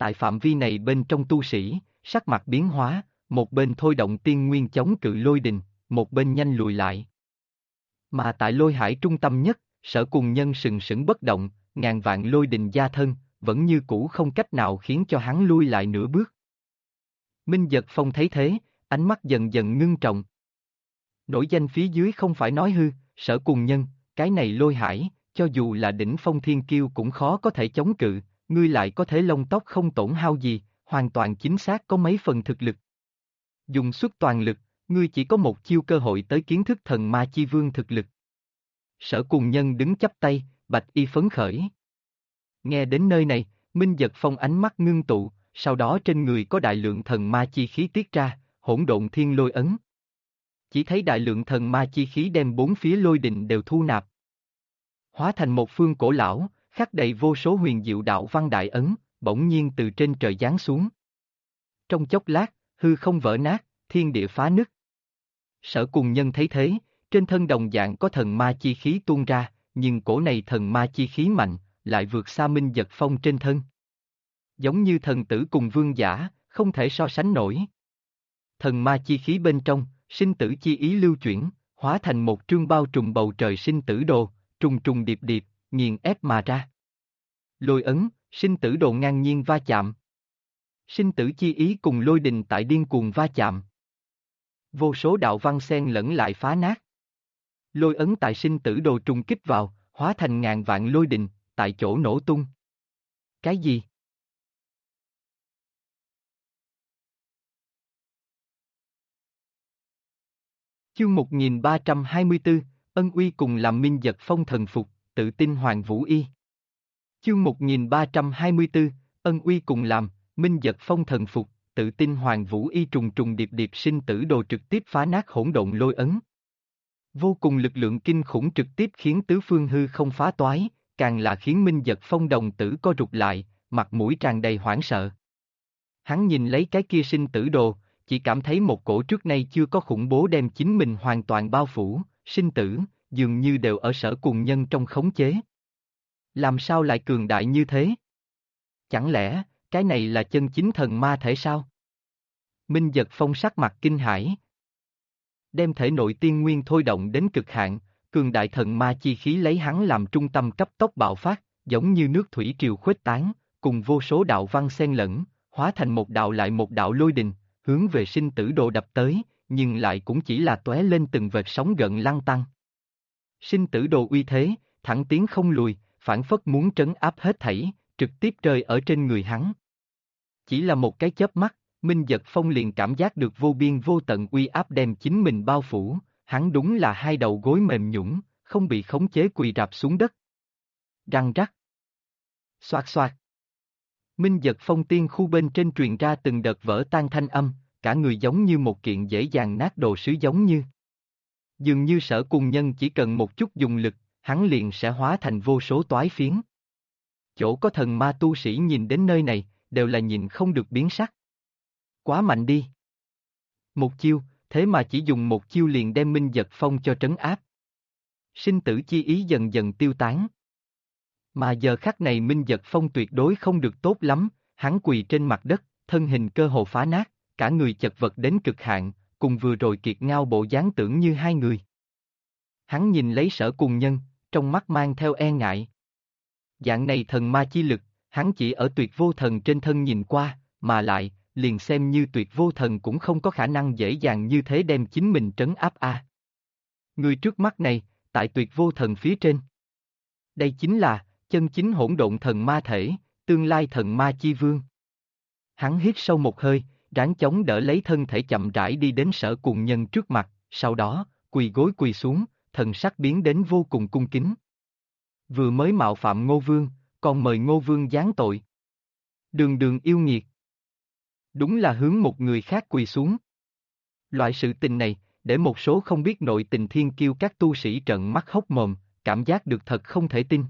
Tại phạm vi này bên trong tu sĩ, sắc mặt biến hóa, một bên thôi động tiên nguyên chống cự lôi đình, một bên nhanh lùi lại. Mà tại lôi hải trung tâm nhất, Sở Cùng Nhân sừng sững bất động, ngàn vạn lôi đình gia thân, vẫn như cũ không cách nào khiến cho hắn lui lại nửa bước. Minh Giật Phong thấy thế, ánh mắt dần dần ngưng trọng. Nổi danh phía dưới không phải nói hư, Sở Cùng Nhân, cái này lôi hải, cho dù là đỉnh phong thiên kiêu cũng khó có thể chống cự, ngươi lại có thể lông tóc không tổn hao gì, hoàn toàn chính xác có mấy phần thực lực. Dùng suốt toàn lực, ngươi chỉ có một chiêu cơ hội tới kiến thức thần ma chi vương thực lực. Sở Cùng Nhân đứng chắp tay, bạch y phấn khởi. Nghe đến nơi này, Minh Giật Phong ánh mắt ngưng tụ, sau đó trên người có đại lượng thần ma chi khí tiết ra, hỗn độn thiên lôi ấn. Chỉ thấy đại lượng thần ma chi khí đem bốn phía lôi đình đều thu nạp. Hóa thành một phương cổ lão, khắc đầy vô số huyền diệu đạo văn đại ấn, bỗng nhiên từ trên trời giáng xuống. Trong chốc lát, hư không vỡ nát, thiên địa phá nứt. Sở Cùng Nhân thấy thế, trên thân đồng dạng có thần ma chi khí tuôn ra, nhưng cổ này thần ma chi khí mạnh, lại vượt xa Minh Giật Phong trên thân. Giống như thần tử cùng vương giả, không thể so sánh nổi. Thần ma chi khí bên trong, sinh tử chi ý lưu chuyển, hóa thành một trương bao trùm bầu trời sinh tử đồ, trùng trùng điệp điệp, nghiền ép mà ra. Lôi ấn, sinh tử đồ ngang nhiên va chạm. Sinh tử chi ý cùng lôi đình tại điên cuồng va chạm. Vô số đạo văn xen lẫn lại phá nát. Lôi ấn tại sinh tử đồ trùng kích vào, hóa thành ngàn vạn lôi đình, tại chỗ nổ tung. Cái gì? Chương 1324, Ân Uy cùng làm Minh Giật Phong thần phục, tự tin Hoàng Vũ Y. Chương 1324, Ân Uy cùng làm, Minh Giật Phong thần phục, tự tin Hoàng Vũ Y trùng trùng điệp điệp sinh tử đồ trực tiếp phá nát hỗn độn lôi ấn. Vô cùng lực lượng kinh khủng trực tiếp khiến tứ phương hư không phá toái, càng là khiến Minh Giật Phong đồng tử co rụt lại, mặt mũi tràn đầy hoảng sợ. Hắn nhìn lấy cái kia sinh tử đồ, chỉ cảm thấy một cổ trước nay chưa có khủng bố đem chính mình hoàn toàn bao phủ, sinh tử, dường như đều ở Sở Cùng Nhân trong khống chế. Làm sao lại cường đại như thế? Chẳng lẽ, cái này là chân chính thần ma thể sao? Minh Giật Phong sắc mặt kinh hãi. Đem thể nội tiên nguyên thôi động đến cực hạn, cường đại thần ma chi khí lấy hắn làm trung tâm cấp tốc bạo phát, giống như nước thủy triều khuếch tán, cùng vô số đạo văn xen lẫn, hóa thành một đạo lại một đạo lôi đình, hướng về sinh tử đồ đập tới, nhưng lại cũng chỉ là tóe lên từng vệt sóng gợn lăn tăn. Sinh tử đồ uy thế, thẳng tiến không lùi, phản phất muốn trấn áp hết thảy, trực tiếp rơi ở trên người hắn. Chỉ là một cái chớp mắt, Minh Giật Phong liền cảm giác được vô biên vô tận uy áp đem chính mình bao phủ, hắn đúng là hai đầu gối mềm nhũn, không bị khống chế quỳ rạp xuống đất. Răng rắc. Xoạt xoạt. Minh Giật Phong tiên khu bên trên truyền ra từng đợt vỡ tan thanh âm, cả người giống như một kiện dễ dàng nát đồ sứ giống như. Dường như Sở Cùng Nhân chỉ cần một chút dùng lực, hắn liền sẽ hóa thành vô số toái phiến. Chỗ có thần ma tu sĩ nhìn đến nơi này, đều là nhìn không được biến sắc. Quá mạnh đi. Một chiêu, thế mà chỉ dùng một chiêu liền đem Minh Giật Phong cho trấn áp. Sinh tử chi ý dần dần tiêu tán. Mà giờ khắc này Minh Giật Phong tuyệt đối không được tốt lắm, hắn quỳ trên mặt đất, thân hình cơ hồ phá nát, cả người chật vật đến cực hạn, cùng vừa rồi kiệt ngao bộ dáng tưởng như hai người. Hắn nhìn lấy Sở Cùng Nhân, trong mắt mang theo e ngại. Dạng này thần ma chi lực, hắn chỉ ở tuyệt vô thần trên thân nhìn qua, mà lại, liền xem như tuyệt vô thần cũng không có khả năng dễ dàng như thế đem chính mình trấn áp a. Người trước mắt này, tại tuyệt vô thần phía trên. Đây chính là, chân chính hỗn độn thần ma thể, tương lai thần ma chi vương. Hắn hít sâu một hơi, ráng chống đỡ lấy thân thể chậm rãi đi đến Sở Cùng Nhân trước mặt, sau đó, quỳ gối quỳ xuống, thần sắc biến đến vô cùng cung kính. Vừa mới mạo phạm Ngô Vương, còn mời Ngô Vương giáng tội. Đường đường yêu nghiệt. Đúng là hướng một người khác quỳ xuống. Loại sự tình này, để một số không biết nội tình thiên kiêu các tu sĩ trợn mắt hốc mồm, cảm giác được thật không thể tin.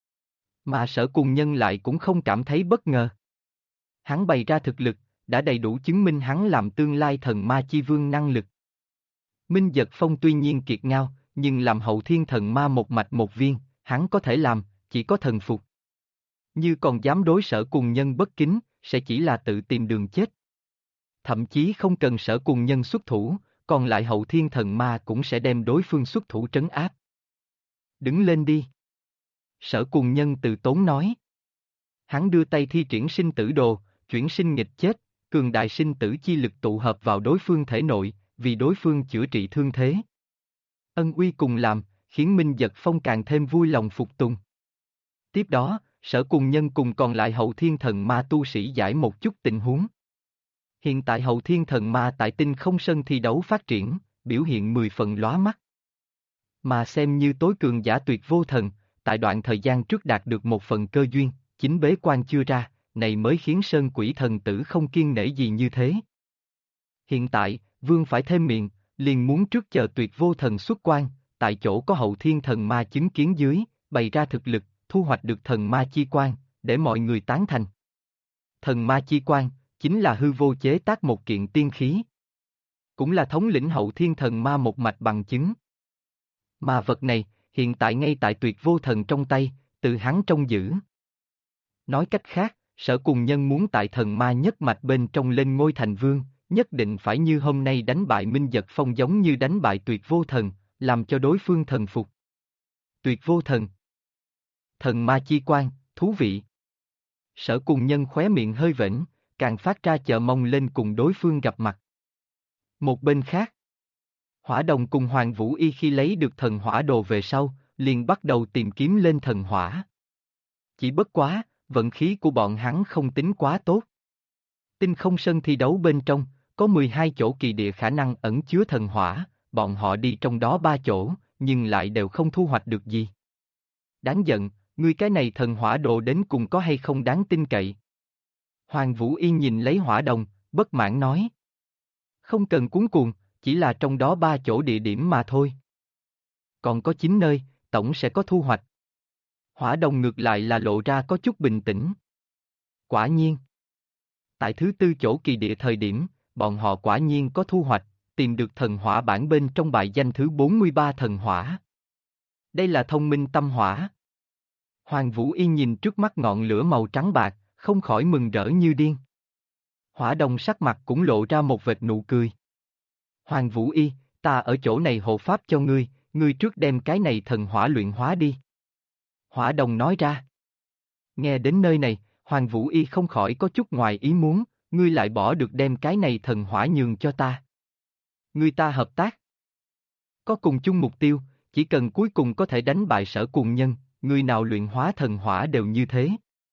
Mà Sở Cùng Nhân lại cũng không cảm thấy bất ngờ. Hắn bày ra thực lực, đã đầy đủ chứng minh hắn làm tương lai thần ma chi vương năng lực. Minh Giật Phong tuy nhiên kiệt ngao, nhưng làm hậu thiên thần ma một mạch một viên, hắn có thể làm, chỉ có thần phục. Như còn dám đối Sở Cùng Nhân bất kính, sẽ chỉ là tự tìm đường chết. Thậm chí không cần Sở Cùng Nhân xuất thủ, còn lại Hậu Thiên Thần Ma cũng sẽ đem đối phương xuất thủ trấn áp. Đứng lên đi. Sở Cùng Nhân từ tốn nói. Hắn đưa tay thi triển sinh tử đồ, chuyển sinh nghịch chết, cường đại sinh tử chi lực tụ hợp vào đối phương thể nội, vì đối phương chữa trị thương thế. Ân uy cùng làm, khiến Minh Giật Phong càng thêm vui lòng phục tùng. Tiếp đó, Sở Cùng Nhân cùng còn lại Hậu Thiên Thần Ma tu sĩ giải một chút tình huống. Hiện tại Hậu Thiên Thần Ma tại Tinh Không Sân thi đấu phát triển, biểu hiện 10 phần lóa mắt. Mà xem như tối cường giả Tuyệt Vô Thần, tại đoạn thời gian trước đạt được một phần cơ duyên, chính bế quan chưa ra, này mới khiến Sơn Quỷ Thần Tử không kiên nể gì như thế. Hiện tại, Vương phải thêm miệng, liền muốn trước chờ Tuyệt Vô Thần xuất quan, tại chỗ có Hậu Thiên Thần Ma chứng kiến dưới, bày ra thực lực, thu hoạch được Thần Ma Chi Quan, để mọi người tán thành. Thần Ma Chi Quan, chính là hư vô chế tác một kiện tiên khí. Cũng là thống lĩnh Hậu Thiên Thần Ma một mạch bằng chứng. Mà vật này, hiện tại ngay tại Tuyệt Vô Thần trong tay, từ hắn trông giữ. Nói cách khác, Sở Cùng Nhân muốn tại Thần Ma nhất mạch bên trong lên ngôi thành vương, nhất định phải như hôm nay đánh bại Minh Giật Phong giống như đánh bại Tuyệt Vô Thần, làm cho đối phương thần phục. Tuyệt Vô Thần. Thần Ma Chi Quan, thú vị. Sở Cùng Nhân khóe miệng hơi vểnh, càng phát ra chờ mong lên cùng đối phương gặp mặt. Một bên khác, Hỏa Đồng cùng Hoàng Vũ Y khi lấy được thần hỏa đồ về sau, liền bắt đầu tìm kiếm lên thần hỏa. Chỉ bất quá, vận khí của bọn hắn không tính quá tốt. Tinh Không Sân thi đấu bên trong, có 12 chỗ kỳ địa khả năng ẩn chứa thần hỏa, bọn họ đi trong đó 3 chỗ, nhưng lại đều không thu hoạch được gì. Đáng giận, ngươi cái này thần hỏa đồ đến cùng có hay không đáng tin cậy. Hoàng Vũ Yên nhìn lấy Hỏa Đồng, bất mãn nói. Không cần cuống cuồng, chỉ là trong đó 3 chỗ địa điểm mà thôi. Còn có 9 nơi, tổng sẽ có thu hoạch. Hỏa Đồng ngược lại là lộ ra có chút bình tĩnh. Quả nhiên. Tại thứ 4 chỗ kỳ địa thời điểm, bọn họ quả nhiên có thu hoạch, tìm được thần hỏa bản bên trong bài danh thứ 43 thần hỏa. Đây là thông minh tâm hỏa. Hoàng Vũ Yên nhìn trước mắt ngọn lửa màu trắng bạc, không khỏi mừng rỡ như điên. Hỏa Đồng sắc mặt cũng lộ ra một vệt nụ cười. Hoàng Vũ Y, ta ở chỗ này hộ pháp cho ngươi, ngươi trước đem cái này thần hỏa luyện hóa đi. Hỏa Đồng nói ra. Nghe đến nơi này, Hoàng Vũ Y không khỏi có chút ngoài ý muốn, ngươi lại bỏ được đem cái này thần hỏa nhường cho ta. Ngươi ta hợp tác. Có cùng chung mục tiêu, chỉ cần cuối cùng có thể đánh bại Sở Cùng Nhân, người nào luyện hóa thần hỏa đều như thế.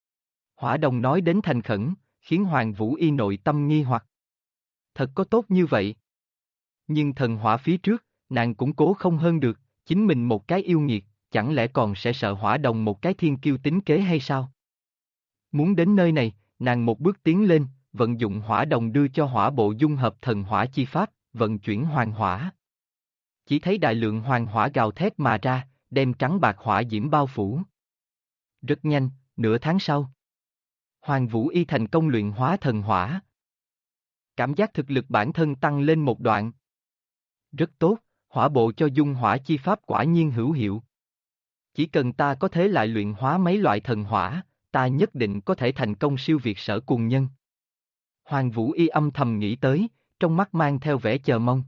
Hỏa Đồng nói đến thành khẩn, khiến Hoàng Vũ Y nội tâm nghi hoặc. Thật có tốt như vậy. Nhưng thần hỏa phía trước, nàng cũng cố không hơn được, chính mình một cái yêu nghiệt, chẳng lẽ còn sẽ sợ Hỏa Đồng một cái thiên kiêu tính kế hay sao? Muốn đến nơi này, nàng một bước tiến lên, vận dụng Hỏa Đồng đưa cho hỏa bộ dung hợp thần hỏa chi pháp, vận chuyển hoàng hỏa. Chỉ thấy đại lượng hoàng hỏa gào thét mà ra, đem trắng bạc hỏa diễm bao phủ. Rất nhanh, nửa tháng sau, Hoàng Vũ Y thành công luyện hóa thần hỏa. Cảm giác thực lực bản thân tăng lên một đoạn. Rất tốt, hỏa bộ cho dung hỏa chi pháp quả nhiên hữu hiệu. Chỉ cần ta có thể lại luyện hóa mấy loại thần hỏa, ta nhất định có thể thành công siêu việt Sở Cùng Nhân. Hoàng Vũ Y âm thầm nghĩ tới, trong mắt mang theo vẻ chờ mong.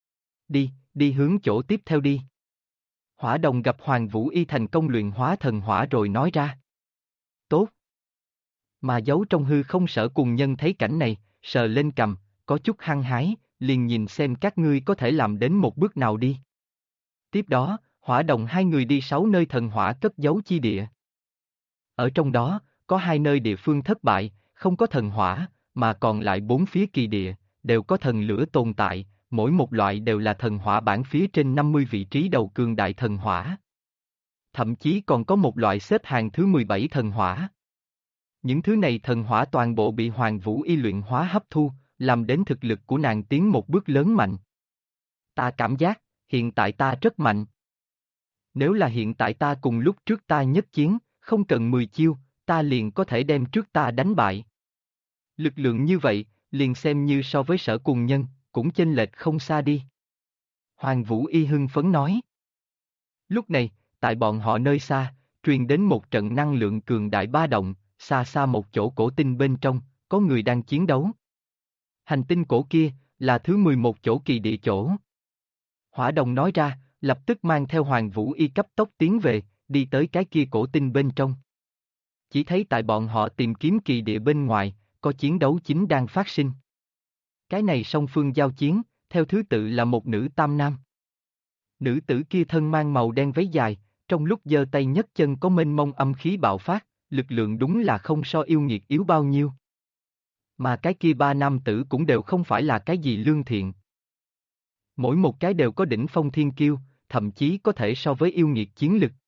Đi hướng chỗ tiếp theo đi. Hỏa Đồng gặp Hoàng Vũ Y thành công luyện hóa thần hỏa rồi nói ra. Tốt. Mà giấu trong hư không Sở Cùng Nhân thấy cảnh này, sờ lên cằm, có chút hăng hái, liền nhìn xem các ngươi có thể làm đến một bước nào đi. Tiếp đó, Hỏa Đồng hai người đi 6 nơi thần hỏa cất giấu chi địa. Ở trong đó, có 2 nơi địa phương thất bại, không có thần hỏa, mà còn lại 4 phía kỳ địa, đều có thần lửa tồn tại, mỗi một loại đều là thần hỏa bản phía trên 50 vị trí đầu cường đại thần hỏa. Thậm chí còn có một loại xếp hàng thứ 17 thần hỏa. Những thứ này thần hỏa toàn bộ bị Hoàng Vũ Y luyện hóa hấp thu, làm đến thực lực của nàng tiến một bước lớn mạnh. Ta cảm giác, hiện tại ta rất mạnh. Nếu là hiện tại ta cùng lúc trước ta nhất chiến, không cần 10 chiêu, ta liền có thể đem trước ta đánh bại. Lực lượng như vậy, liền xem như so với Sở Cùng Nhân, cũng chênh lệch không xa đi. Hoàng Vũ Y hưng phấn nói. Lúc này, tại bọn họ nơi xa, truyền đến một trận năng lượng cường đại ba động, xa xa một chỗ cổ tinh bên trong, có người đang chiến đấu. Hành tinh cổ kia, là thứ 11 chỗ kỳ địa chỗ. Hỏa Đồng nói ra, lập tức mang theo Hoàng Vũ Y cấp tốc tiến về, đi tới cái kia cổ tinh bên trong. Chỉ thấy tại bọn họ tìm kiếm kỳ địa bên ngoài, có chiến đấu chính đang phát sinh. Cái này song phương giao chiến, theo thứ tự là một nữ tam nam. Nữ tử kia thân mang màu đen váy dài, trong lúc giơ tay nhấc chân có mênh mông âm khí bạo phát, lực lượng đúng là không so yêu nghiệt yếu bao nhiêu. Mà cái kia ba nam tử cũng đều không phải là cái gì lương thiện. Mỗi một cái đều có đỉnh phong thiên kiêu, thậm chí có thể so với yêu nghiệt chiến lực.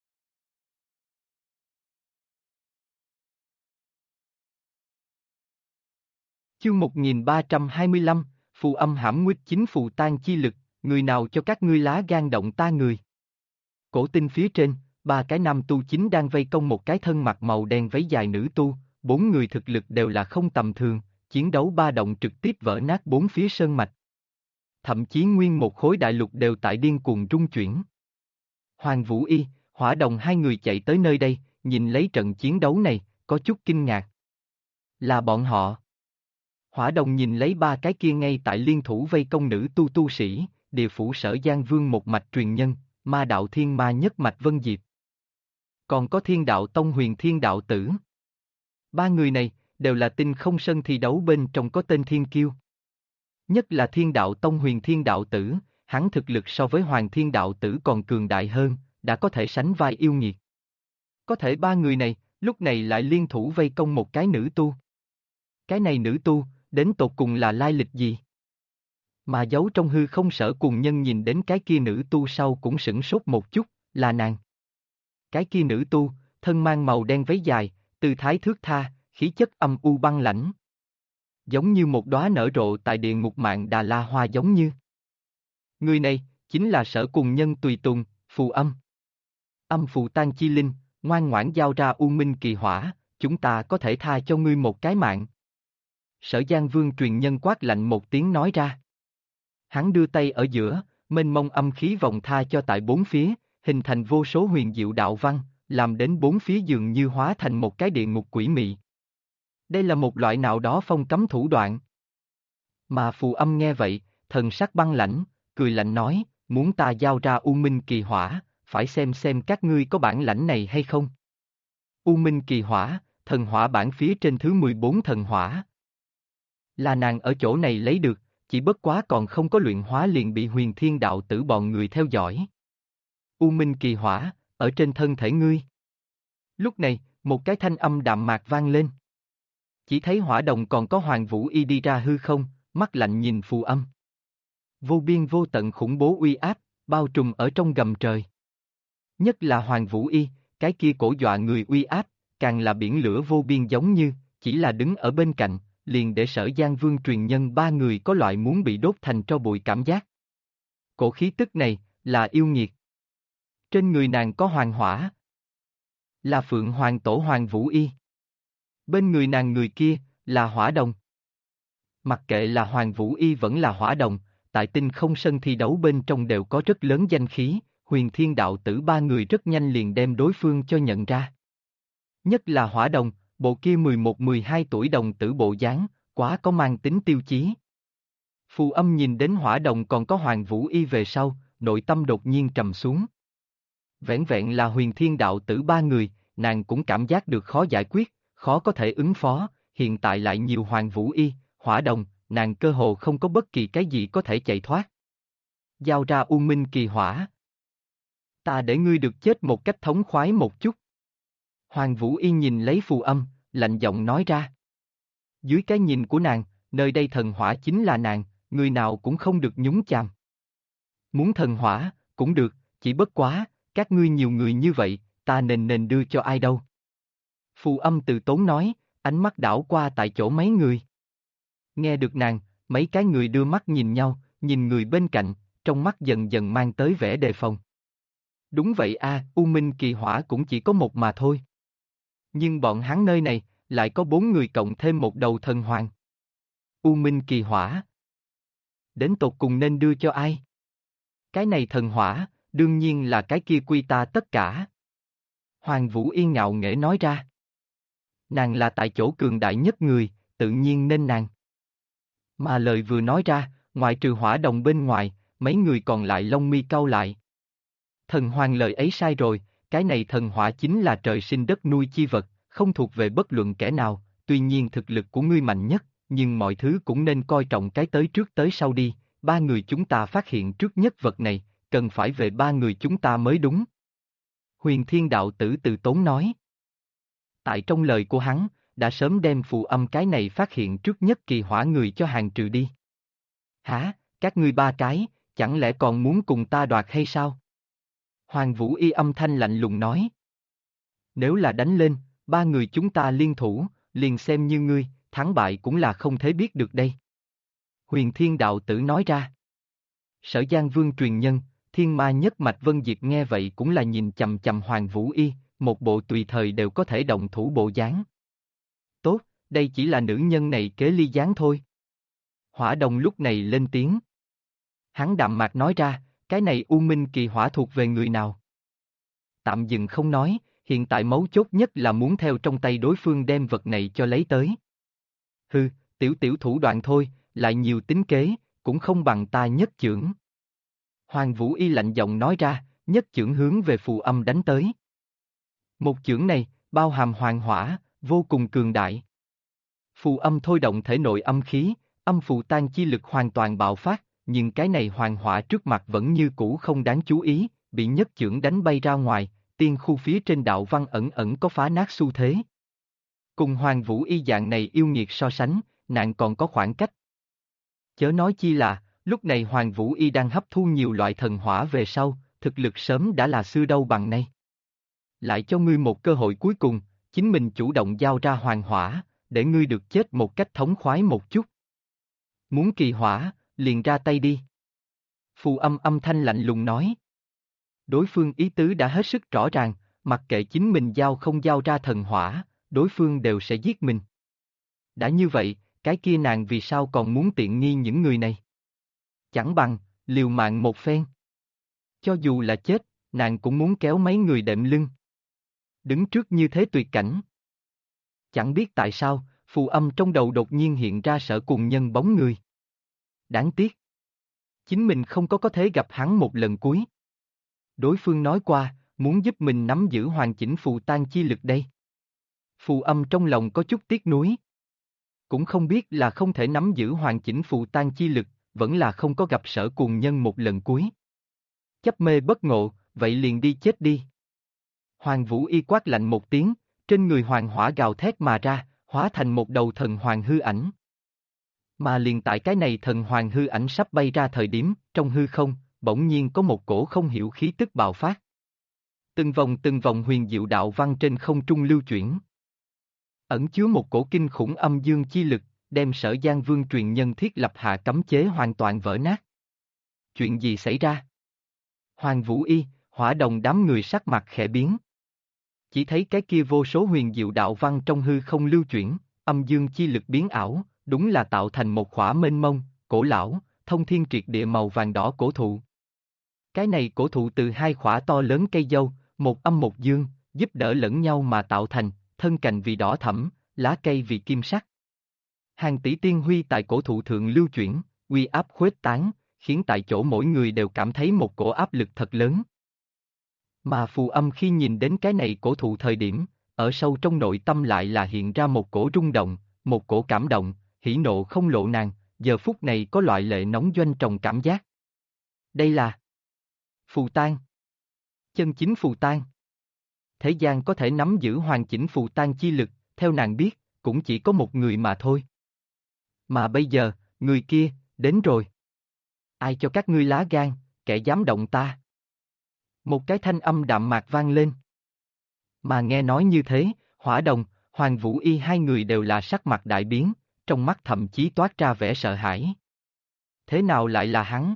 Chương 1325, phù âm hãm nguýt chính phù tan chi lực, người nào cho các ngươi lá gan động ta người. Cổ tinh phía trên, ba cái nam tu chính đang vây công một cái thân mặc màu đen váy dài nữ tu, bốn người thực lực đều là không tầm thường, chiến đấu ba động trực tiếp vỡ nát bốn phía sơn mạch. Thậm chí nguyên một khối đại lục đều tại điên cuồng rung chuyển. Hoàng Vũ Y, Hỏa Đồng hai người chạy tới nơi đây, nhìn lấy trận chiến đấu này, có chút kinh ngạc. Là bọn họ. Hỏa Đồng nhìn lấy ba cái kia ngay tại liên thủ vây công nữ tu sĩ, địa phủ Sở Giang Vương một mạch truyền nhân, ma đạo thiên ma nhất mạch Vân Diệp. Còn có Thiên Đạo Tông Huyền Thiên Đạo Tử. Ba người này, đều là tinh không sân thi đấu bên trong có tên Thiên Kiêu. Nhất là Thiên Đạo Tông Huyền Thiên Đạo Tử, hắn thực lực so với Hoàng Thiên Đạo Tử còn cường đại hơn, đã có thể sánh vai yêu nghiệt. Có thể ba người này, lúc này lại liên thủ vây công một cái nữ tu. Cái này nữ tu, đến tột cùng là lai lịch gì? Mà giấu trong hư không Sở Cùng Nhân nhìn đến cái kia nữ tu sau cũng sửng sốt một chút, là nàng. Cái kia nữ tu, thân mang màu đen váy dài, tư thái thướt tha, khí chất âm u băng lãnh. Giống như một đóa nở rộ tại địa ngục mạng Đà La Hoa giống như. Người này, chính là Sở Cùng Nhân tùy tùng, phù âm. Âm phù tan chi linh, ngoan ngoãn giao ra U Minh Kỳ Hỏa, chúng ta có thể tha cho ngươi một cái mạng. Sở Giang Vương truyền nhân quát lạnh một tiếng nói ra. Hắn đưa tay ở giữa, mênh mông âm khí vòng tha cho tại bốn phía, hình thành vô số huyền diệu đạo văn, làm đến bốn phía dường như hóa thành một cái địa ngục quỷ mị. Đây là một loại nào đó phong cấm thủ đoạn. Mà phù âm nghe vậy, thần sắc băng lãnh, cười lạnh nói, muốn ta giao ra U Minh Kỳ Hỏa, phải xem các ngươi có bản lãnh này hay không. U Minh Kỳ Hỏa, thần hỏa bản phía trên thứ 14 thần hỏa. Là nàng ở chỗ này lấy được, chỉ bất quá còn không có luyện hóa liền bị Huyền Thiên Đạo Tử bọn người theo dõi. U Minh Kỳ Hỏa, ở trên thân thể ngươi. Lúc này, một cái thanh âm đạm mạc vang lên. Chỉ thấy Hỏa Đồng còn có Hoàng Vũ Y đi ra hư không, mắt lạnh nhìn phù âm. Vô biên vô tận khủng bố uy áp, bao trùm ở trong gầm trời. Nhất là Hoàng Vũ Y, cái kia cổ dọa người uy áp, càng là biển lửa vô biên giống như, chỉ là đứng ở bên cạnh, liền để Sở Giang Vương truyền nhân ba người có loại muốn bị đốt thành tro bụi cảm giác. Cổ khí tức này, là yêu nghiệt. Trên người nàng có hoàng hỏa. Là Phượng Hoàng Tổ Hoàng Vũ Y. Bên người nàng người kia, là Hỏa Đồng. Mặc kệ là Hoàng Vũ Y vẫn là Hỏa Đồng, tại tinh không sân thi đấu bên trong đều có rất lớn danh khí, Huyền Thiên Đạo Tử ba người rất nhanh liền đem đối phương cho nhận ra. Nhất là Hỏa Đồng, bộ kia 11-12 tuổi đồng tử bộ dáng, quá có mang tính tiêu chí. Phù âm nhìn đến Hỏa Đồng còn có Hoàng Vũ Y về sau, nội tâm đột nhiên trầm xuống. Vẻn vẹn là Huyền Thiên Đạo Tử ba người, nàng cũng cảm giác được khó giải quyết, khó có thể ứng phó, hiện tại lại nhiều Hoàng Vũ Y, Hỏa Đồng, nàng cơ hồ không có bất kỳ cái gì có thể chạy thoát. Giao ra U Minh Kỳ Hỏa. Ta để ngươi được chết một cách thống khoái một chút. Hoàng Vũ Y nhìn lấy phù âm, lạnh giọng nói ra. Dưới cái nhìn của nàng, nơi đây thần hỏa chính là nàng, người nào cũng không được nhúng chàm. Muốn thần hỏa, cũng được, chỉ bất quá, các ngươi nhiều người như vậy, ta nên đưa cho ai đâu. Phù âm từ tốn nói, ánh mắt đảo qua tại chỗ mấy người. Nghe được nàng, mấy cái người đưa mắt nhìn nhau, nhìn người bên cạnh, trong mắt dần dần mang tới vẻ đề phòng. Đúng vậy a, U Minh Kỳ Hỏa cũng chỉ có một mà thôi. Nhưng bọn hắn nơi này, lại có 4 người cộng thêm một đầu thần hoàng. U Minh Kỳ Hỏa. Đến tột cùng nên đưa cho ai? Cái này thần hỏa, đương nhiên là cái kia quy ta tất cả. Hoàng Vũ Yên ngạo nghễ nói ra. Nàng là tại chỗ cường đại nhất người, tự nhiên nên nàng. Mà lời vừa nói ra, ngoại trừ Hỏa Đồng bên ngoài, mấy người còn lại lông mi cau lại. Thần hoàng lời ấy sai rồi, cái này thần hỏa chính là trời sinh đất nuôi chi vật, không thuộc về bất luận kẻ nào, tuy nhiên thực lực của ngươi mạnh nhất, nhưng mọi thứ cũng nên coi trọng cái tới trước tới sau đi, ba người chúng ta phát hiện trước nhất vật này, cần phải về ba người chúng ta mới đúng. Huyền Thiên Đạo Tử từ tốn nói. Tại trong lời của hắn, đã sớm đem phù âm cái này phát hiện trước nhất kỳ hỏa người cho hàng trừ đi. Hả, các ngươi ba cái, chẳng lẽ còn muốn cùng ta đoạt hay sao? Hoàng Vũ Y âm thanh lạnh lùng nói. Nếu là đánh lên, ba người chúng ta liên thủ, liền xem như ngươi, thắng bại cũng là không thể biết được đây. Huyền Thiên Đạo Tử nói ra. Sở Giang Vương truyền nhân, Thiên Ma Nhất Mạch Vân Diệt nghe vậy cũng là nhìn chầm chầm Hoàng Vũ Y, một bộ tùy thời đều có thể động thủ bộ dáng. Tốt, đây chỉ là nữ nhân này kế ly gián thôi. Hỏa Đồng lúc này lên tiếng. Hắn đạm mạc nói ra, cái này U Minh kỳ hỏa thuộc về người nào? Tạm dừng không nói, hiện tại mấu chốt nhất là muốn theo trong tay đối phương đem vật này cho lấy tới. Hừ, tiểu tiểu thủ đoạn thôi, lại nhiều tính kế, cũng không bằng ta nhất chưởng. Hoàng Vũ Y lạnh giọng nói ra, nhất chưởng hướng về phù âm đánh tới. Một chưởng này, bao hàm hoàng hỏa, vô cùng cường đại. Phù âm thôi động thể nội âm khí, âm phù tan chi lực hoàn toàn bạo phát, nhưng cái này hoàng hỏa trước mặt vẫn như cũ không đáng chú ý, bị nhất chưởng đánh bay ra ngoài, tiên khu phía trên đạo văn ẩn ẩn có phá nát xu thế. Cùng Hoàng Vũ Y dạng này yêu nghiệt so sánh, nạn còn có khoảng cách. Chớ nói chi là, lúc này Hoàng Vũ Y đang hấp thu nhiều loại thần hỏa về sau, thực lực sớm đã là xưa đâu bằng nay. Lại cho ngươi một cơ hội cuối cùng, chính mình chủ động giao ra hoàng hỏa, để ngươi được chết một cách thống khoái một chút. Muốn kỳ hỏa, liền ra tay đi. Phù âm âm thanh lạnh lùng nói. Đối phương ý tứ đã hết sức rõ ràng, mặc kệ chính mình giao không giao ra thần hỏa, đối phương đều sẽ giết mình. Đã như vậy, cái kia nàng vì sao còn muốn tiện nghi những người này? Chẳng bằng, liều mạng một phen. Cho dù là chết, nàng cũng muốn kéo mấy người đệm lưng. Đứng trước như thế tuyệt cảnh. Chẳng biết tại sao, phù âm trong đầu đột nhiên hiện ra Sở Cùng Nhân bóng người. Đáng tiếc. Chính mình không có thể gặp hắn một lần cuối. Đối phương nói qua, muốn giúp mình nắm giữ hoàn chỉnh phù tan chi lực đây. Phù âm trong lòng có chút tiếc nuối. Cũng không biết là không thể nắm giữ hoàn chỉnh phù tan chi lực, vẫn là không có gặp Sở Cùng Nhân một lần cuối. Chấp mê bất ngộ, vậy liền đi chết đi. Hoàng Vũ Y quát lạnh một tiếng, trên người hoàng hỏa gào thét mà ra, hóa thành một đầu thần hoàng hư ảnh. Mà liền tại cái này thần hoàng hư ảnh sắp bay ra thời điểm, trong hư không, bỗng nhiên có một cổ không hiểu khí tức bạo phát. Từng vòng huyền diệu đạo văn trên không trung lưu chuyển. Ẩn chứa một cổ kinh khủng âm dương chi lực, đem Sở Giang Vương truyền nhân thiết lập hạ cấm chế hoàn toàn vỡ nát. Chuyện gì xảy ra? Hoàng Vũ Y, Hỏa Đồng đám người sắc mặt khẽ biến. Chỉ thấy cái kia vô số huyền diệu đạo văn trong hư không lưu chuyển, âm dương chi lực biến ảo, đúng là tạo thành một khỏa mênh mông, cổ lão, thông thiên triệt địa màu vàng đỏ cổ thụ. Cái này cổ thụ từ hai khỏa to lớn cây dâu, một âm một dương, giúp đỡ lẫn nhau mà tạo thành, thân cành vì đỏ thẫm, lá cây vì kim sắc. Hàng tỷ tiên huy tại cổ thụ thượng lưu chuyển, uy áp khuếch tán, khiến tại chỗ mỗi người đều cảm thấy một cổ áp lực thật lớn. Mà phù âm khi nhìn đến cái này cổ thụ thời điểm, ở sâu trong nội tâm lại là hiện ra một cổ rung động, một cổ cảm động, hỉ nộ không lộ nàng, giờ phút này có loại lệ nóng doanh tròng cảm giác. Đây là phù tan. Chân chính phù tan. Thế gian có thể nắm giữ hoàn chỉnh phù tan chi lực, theo nàng biết, cũng chỉ có một người mà thôi. Mà bây giờ, người kia, đến rồi. Ai cho các ngươi lá gan, kẻ dám động ta? Một cái thanh âm đạm mạc vang lên. Mà nghe nói như thế, Hỏa Đồng, Hoàng Vũ Y hai người đều là sắc mặt đại biến, trong mắt thậm chí toát ra vẻ sợ hãi. Thế nào lại là hắn?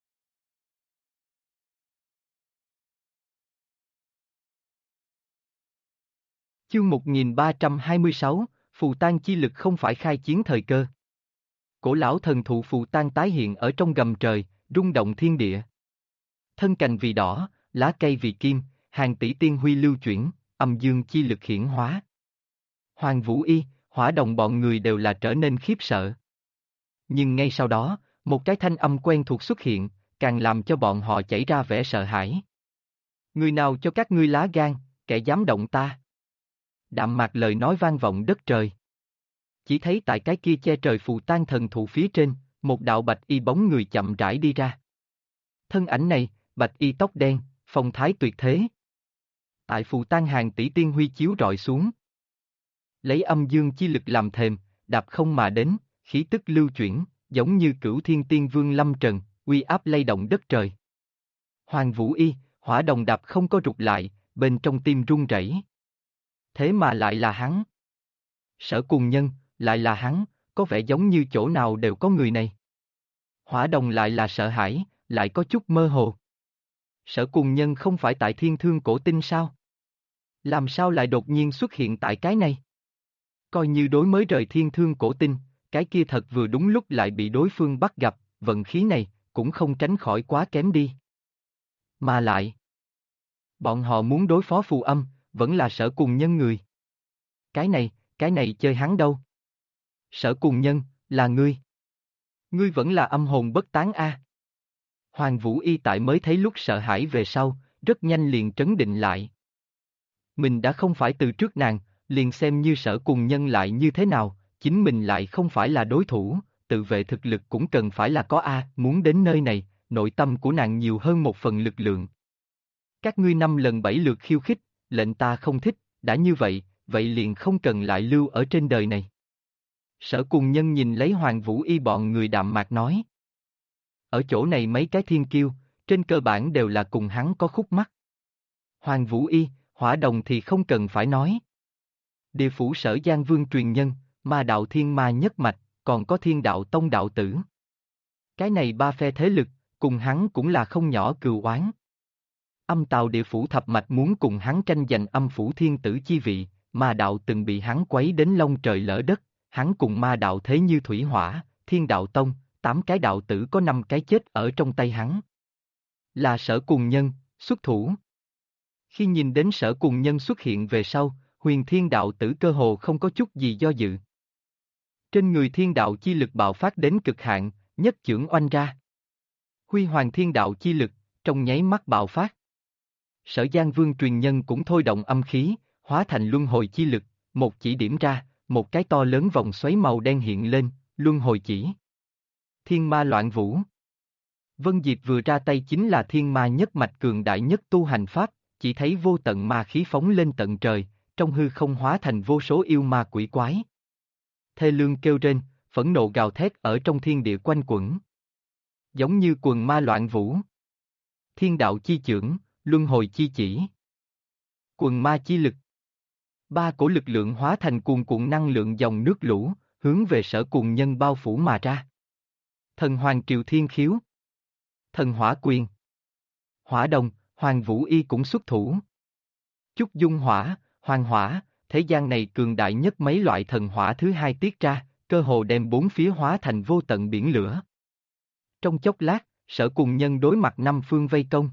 Chương 1326, phù tan chi lực không phải khai chiến thời cơ. Cổ lão thần thụ phù tan tái hiện ở trong gầm trời, rung động thiên địa. Thân cành vì đỏ, lá cây vì kim, hàng tỷ tiên huy lưu chuyển, âm dương chi lực hiển hóa. Hoàng Vũ Y, Hỏa Đồng bọn người đều là trở nên khiếp sợ. Nhưng ngay sau đó, một cái thanh âm quen thuộc xuất hiện, càng làm cho bọn họ chảy ra vẻ sợ hãi. Người nào cho các ngươi lá gan, kẻ dám động ta? Đạm mạc lời nói vang vọng đất trời. Chỉ thấy tại cái kia che trời phù tang thần thụ phía trên, một đạo bạch y bóng người chậm rãi đi ra. Thân ảnh này, bạch y tóc đen, phong thái tuyệt thế. Tại phù tang hàng tỷ tiên huy chiếu rọi xuống. Lấy âm dương chi lực làm thềm, đạp không mà đến, khí tức lưu chuyển, giống như cửu thiên tiên vương lâm trần, uy áp lay động đất trời. Hoàng Vũ Y, Hỏa Đồng đạp không có rụt lại, bên trong tim run rẩy. Thế mà lại là hắn. Sở Cùng Nhân, lại là hắn, có vẻ giống như chỗ nào đều có người này. Hỏa Đồng lại là sợ hãi, lại có chút mơ hồ. Sở Cùng Nhân không phải tại Thiên Thương Cổ Tinh sao? Làm sao lại đột nhiên xuất hiện tại cái này? Coi như đối mới rời Thiên Thương Cổ Tinh, cái kia thật vừa đúng lúc lại bị đối phương bắt gặp, vận khí này, cũng không tránh khỏi quá kém đi. Mà lại, bọn họ muốn đối phó Phù Âm, vẫn là Sở Cùng Nhân người. Cái này chơi hắn đâu? Sở Cùng Nhân, là ngươi. Ngươi vẫn là âm hồn bất tán a. Hoàng Vũ Y tại mới thấy lúc sợ hãi về sau, rất nhanh liền trấn định lại. Mình đã không phải từ trước nàng, liền xem như Sở Cùng Nhân lại như thế nào, chính mình lại không phải là đối thủ, tự vệ thực lực cũng cần phải là có a. Muốn đến nơi này, nội tâm của nàng nhiều hơn một phần lực lượng. Các ngươi 5 lần 7 lượt khiêu khích, lệnh ta không thích, đã như vậy, vậy liền không cần lại lưu ở trên đời này. Sở Cùng Nhân nhìn lấy Hoàng Vũ Y bọn người đạm mạc nói. Ở chỗ này mấy cái thiên kiêu, trên cơ bản đều là cùng hắn có khúc mắc. Hoàng Vũ Y, Hỏa Đồng thì không cần phải nói. Địa phủ Sở Giang Vương truyền nhân, ma đạo thiên ma nhất mạch, còn có Thiên Đạo Tông đạo tử. Cái này ba phe thế lực, cùng hắn cũng là không nhỏ cừu oán. Âm Tào địa phủ thập mạch muốn cùng hắn tranh giành âm phủ thiên tử chi vị, ma đạo từng bị hắn quấy đến lông trời lỡ đất, hắn cùng ma đạo thế như thủy hỏa, Thiên Đạo Tông, 8 cái đạo tử có 5 cái chết ở trong tay hắn. Là Sở Cùng Nhân, xuất thủ. Khi nhìn đến Sở Cùng Nhân xuất hiện về sau, Huyền Thiên đạo tử cơ hồ không có chút gì do dự. Trên người thiên đạo chi lực bạo phát đến cực hạn, nhất chưởng oanh ra. Huy hoàng thiên đạo chi lực, trong nháy mắt bạo phát. Sở Giang Vương truyền nhân cũng thôi động âm khí, hóa thành luân hồi chi lực, một chỉ điểm ra, một cái to lớn vòng xoáy màu đen hiện lên, luân hồi chỉ. Thiên ma loạn vũ. Vân Diệp vừa ra tay chính là thiên ma nhất mạch cường đại nhất tu hành pháp, chỉ thấy vô tận ma khí phóng lên tận trời, trong hư không hóa thành vô số yêu ma quỷ quái. Thê lương kêu rên, phẫn nộ gào thét ở trong thiên địa quanh quẩn. Giống như quần ma loạn vũ. Thiên đạo chi chưởng, luân hồi chi chỉ. Quần ma chi lực. Ba cổ lực lượng hóa thành cuồn cuộn năng lượng dòng nước lũ, hướng về Sở Cùng Nhân bao phủ mà ra. Thần Hoàng Triều Thiên Khiếu. Thần Hỏa Quyền. Hỏa Đồng, Hoàng Vũ Y cũng xuất thủ. Chúc Dung Hỏa, Hoàng Hỏa, thế gian này cường đại nhất mấy loại thần hỏa thứ hai tiết ra, cơ hồ đem bốn phía hóa thành vô tận biển lửa. Trong chốc lát, Sở Cùng Nhân đối mặt 5 phương vây công.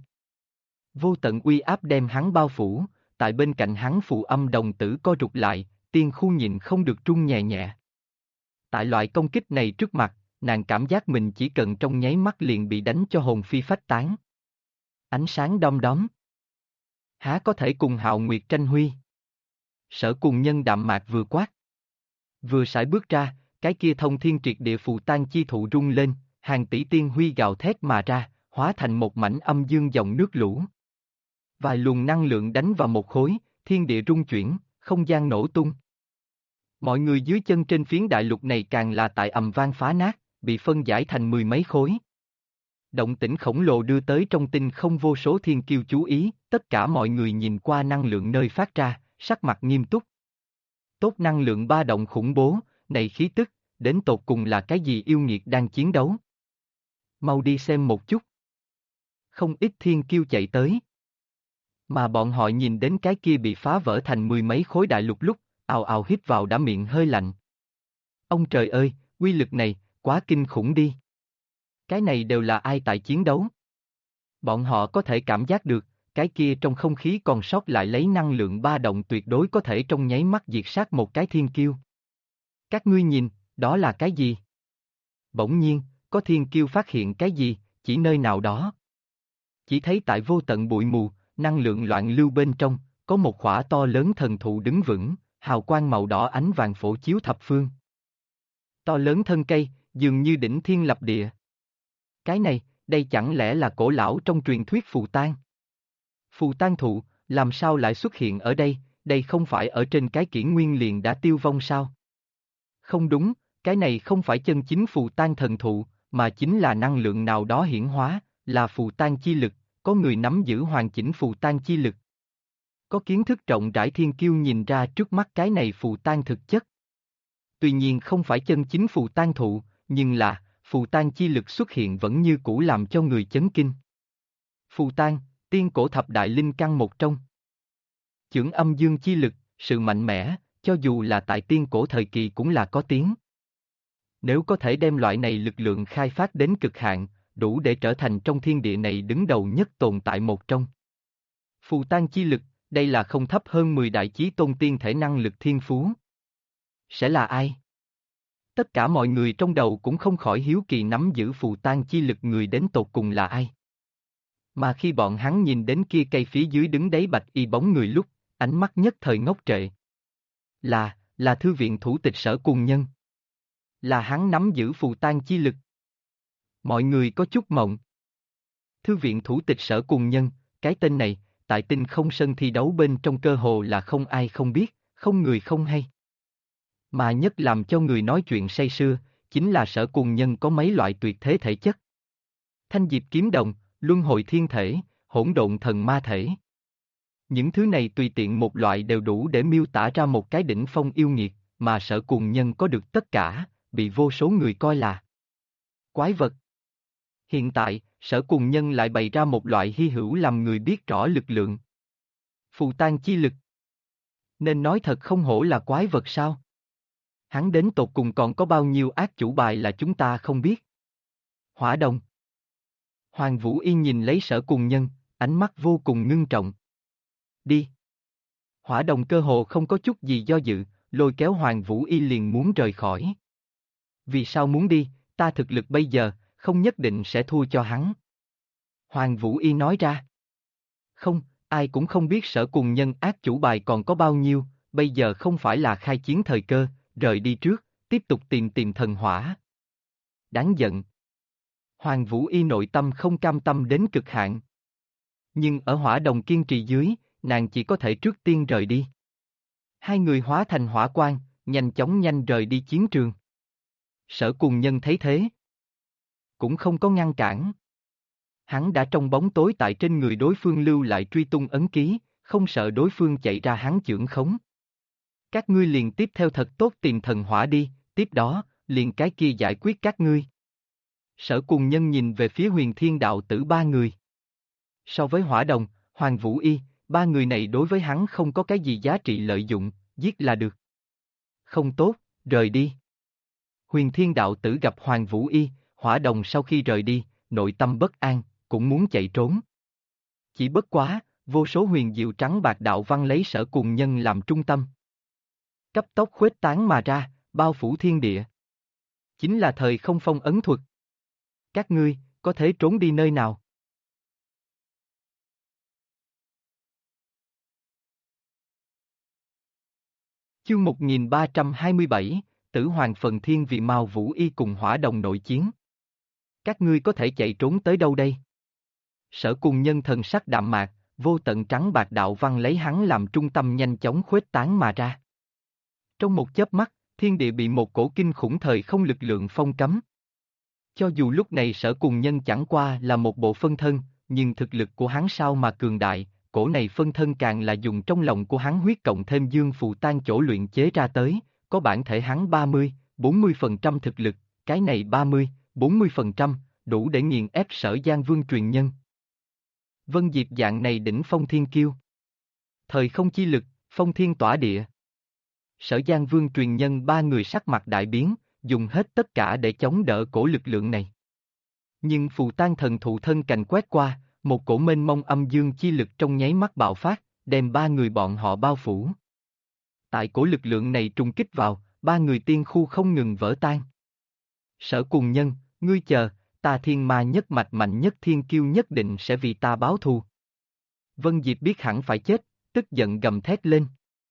Vô tận uy áp đem hắn bao phủ, tại bên cạnh hắn Phù Âm đồng tử co rụt lại, tiên khu nhịn không được run nhẹ nhẹ. Tại loại công kích này trước mặt, nàng cảm giác mình chỉ cần trong nháy mắt liền bị đánh cho hồn phi phách tán. Ánh sáng đom đóm. Há có thể cùng Hạo Nguyệt tranh huy? Sở Cùng Nhân đạm mạc vừa quát. Vừa sải bước ra, cái kia thông thiên triệt địa phù tang chi thụ rung lên, hàng tỷ tiên huy gào thét mà ra, hóa thành một mảnh âm dương dòng nước lũ. Vài luồng năng lượng đánh vào một khối, thiên địa rung chuyển, không gian nổ tung. Mọi người dưới chân trên phiến đại lục này càng là tại ầm vang phá nát, bị phân giải thành 10 mấy khối. Động tĩnh khổng lồ đưa tới trong tinh không vô số thiên kiêu chú ý, tất cả mọi người nhìn qua năng lượng nơi phát ra, sắc mặt nghiêm túc. Tốt năng lượng ba động khủng bố, này khí tức, đến tột cùng là cái gì yêu nghiệt đang chiến đấu? Mau đi xem một chút. Không ít thiên kiêu chạy tới. Mà bọn họ nhìn đến cái kia bị phá vỡ thành 10 mấy khối đại lục lúc, ào ào hít vào đã miệng hơi lạnh. Ông trời ơi, uy lực này, quá kinh khủng đi. Cái này đều là ai tại chiến đấu? Bọn họ có thể cảm giác được, cái kia trong không khí còn sót lại lấy năng lượng ba động tuyệt đối có thể trong nháy mắt diệt sát một cái thiên kiêu. Các ngươi nhìn, đó là cái gì? Bỗng nhiên, có thiên kiêu phát hiện cái gì, chỉ nơi nào đó. Chỉ thấy tại vô tận bụi mù, năng lượng loạn lưu bên trong, có một khỏa to lớn thần thụ đứng vững, hào quang màu đỏ ánh vàng phổ chiếu thập phương. To lớn thân cây, dường như đỉnh thiên lập địa. Cái này, đây chẳng lẽ là cổ lão trong truyền thuyết phù tang? Phù tang thụ, làm sao lại xuất hiện ở đây không phải ở trên cái kỷ nguyên liền đã tiêu vong sao? Không đúng, cái này không phải chân chính phù tang thần thụ, mà chính là năng lượng nào đó hiển hóa, là phù tang chi lực, có người nắm giữ hoàn chỉnh phù tang chi lực. Có kiến thức rộng rãi thiên kiêu nhìn ra trước mắt cái này phù tang thực chất. Tuy nhiên không phải chân chính phù tang thụ, nhưng là, phù tang chi lực xuất hiện vẫn như cũ làm cho người chấn kinh. Phù tang, tiên cổ thập đại linh căn một trong. Chưởng âm dương chi lực, sự mạnh mẽ, cho dù là tại tiên cổ thời kỳ cũng là có tiếng. Nếu có thể đem loại này lực lượng khai phát đến cực hạn, đủ để trở thành trong thiên địa này đứng đầu nhất tồn tại một trong. Phù tang chi lực, đây là không thấp hơn 10 đại chí tôn tiên thể năng lực thiên phú. Sẽ là ai? Tất cả mọi người trong đầu cũng không khỏi hiếu kỳ nắm giữ phù tang chi lực người đến tột cùng là ai. Mà khi bọn hắn nhìn đến kia cây phía dưới đứng đấy bạch y bóng người lúc, ánh mắt nhất thời ngốc trệ. Là thư viện thủ tịch Sở Cùng Nhân. Là hắn nắm giữ phù tang chi lực. Mọi người có chút mộng. Thư viện thủ tịch Sở Cùng Nhân, cái tên này, tại Tinh Không sân thi đấu bên trong cơ hồ là không ai không biết, không người không hay. Mà nhất làm cho người nói chuyện say sưa, chính là Sở Cùng Nhân có mấy loại tuyệt thế thể chất. Thanh diệp kiếm đồng, luân hồi thiên thể, hỗn độn thần ma thể. Những thứ này tùy tiện một loại đều đủ để miêu tả ra một cái đỉnh phong yêu nghiệt, mà Sở Cùng Nhân có được tất cả, bị vô số người coi là quái vật. Hiện tại, Sở Cùng Nhân lại bày ra một loại hy hữu làm người biết rõ lực lượng. Phù tang chi lực. Nên nói thật không hổ là quái vật sao? Hắn đến tột cùng còn có bao nhiêu ác chủ bài là chúng ta không biết. Hỏa Đồng. Hoàng Vũ Yên nhìn lấy Sở Cùng Nhân, ánh mắt vô cùng ngưng trọng. Đi. Hỏa Đồng cơ hồ không có chút gì do dự, lôi kéo Hoàng Vũ Y liền muốn rời khỏi. Vì sao muốn đi, ta thực lực bây giờ, không nhất định sẽ thua cho hắn. Hoàng Vũ Y nói ra. Không, ai cũng không biết Sở Cùng Nhân ác chủ bài còn có bao nhiêu, bây giờ không phải là khai chiến thời cơ, rời đi trước, tiếp tục tìm thần hỏa. Đáng giận. Hoàng Vũ Y nội tâm không cam tâm đến cực hạn. Nhưng ở Hỏa Đồng kiên trì dưới, nàng chỉ có thể trước tiên rời đi. Hai người hóa thành hỏa quang, nhanh chóng rời đi chiến trường. Sở Cùng Nhân thấy thế, cũng không có ngăn cản. Hắn đã trong bóng tối tại trên người đối phương lưu lại truy tung ấn ký, không sợ đối phương chạy ra hắn chưởng khống. Các ngươi liền tiếp theo thật tốt tìm thần hỏa đi, tiếp đó, liền cái kia giải quyết các ngươi. Sở Cùng Nhân nhìn về phía Huyền Thiên đạo tử ba người. So với Hỏa Đồng, Hoàng Vũ Y, ba người này đối với hắn không có cái gì giá trị lợi dụng, giết là được. Không tốt, rời đi. Huyền Thiên đạo tử gặp Hoàng Vũ Y, Hỏa Đồng sau khi rời đi, nội tâm bất an, cũng muốn chạy trốn. Chỉ bất quá, vô số huyền diệu trắng bạc đạo văn lấy Sở Cùng Nhân làm trung tâm. Cấp tốc khuếch tán mà ra, bao phủ thiên địa. Chính là thời không phong ấn thuật. Các ngươi, có thể trốn đi nơi nào? Chương 1327, Tử Hoàng Phần Thiên vì Mao Vũ Y cùng Hỏa Đồng nội chiến. Các ngươi có thể chạy trốn tới đâu đây? Sở Cùng Nhân thần sắc đạm mạc, vô tận trắng bạc đạo văn lấy hắn làm trung tâm nhanh chóng khuếch tán mà ra. Trong một chớp mắt, thiên địa bị một cổ kinh khủng thời không lực lượng phong cấm. Cho dù lúc này Sở Cùng Nhân chẳng qua là một bộ phân thân, nhưng thực lực của hắn sao mà cường đại, cổ này phân thân càng là dùng trong lòng của hắn huyết cộng thêm dương phù tan chỗ luyện chế ra tới, có bản thể hắn 30-40% thực lực, cái này 30-40%, đủ để nghiền ép Sở Giang Vương truyền nhân. Vân Diệp dạng này đỉnh phong thiên kiêu. Thời không chi lực, phong thiên tỏa địa. Sở Giang Vương truyền nhân ba người sắc mặt đại biến, dùng hết tất cả để chống đỡ cổ lực lượng này. Nhưng phù tan thần thụ thân cành quét qua, một cổ mênh mông âm dương chi lực trong nháy mắt bạo phát, đem ba người bọn họ bao phủ. Tại cổ lực lượng này trùng kích vào, ba người tiên khu không ngừng vỡ tan. Sở Cùng Nhân, ngươi chờ, ta thiên ma nhất mạch mạnh nhất thiên kiêu nhất định sẽ vì ta báo thù. Vân Diệp biết hẳn phải chết, tức giận gầm thét lên.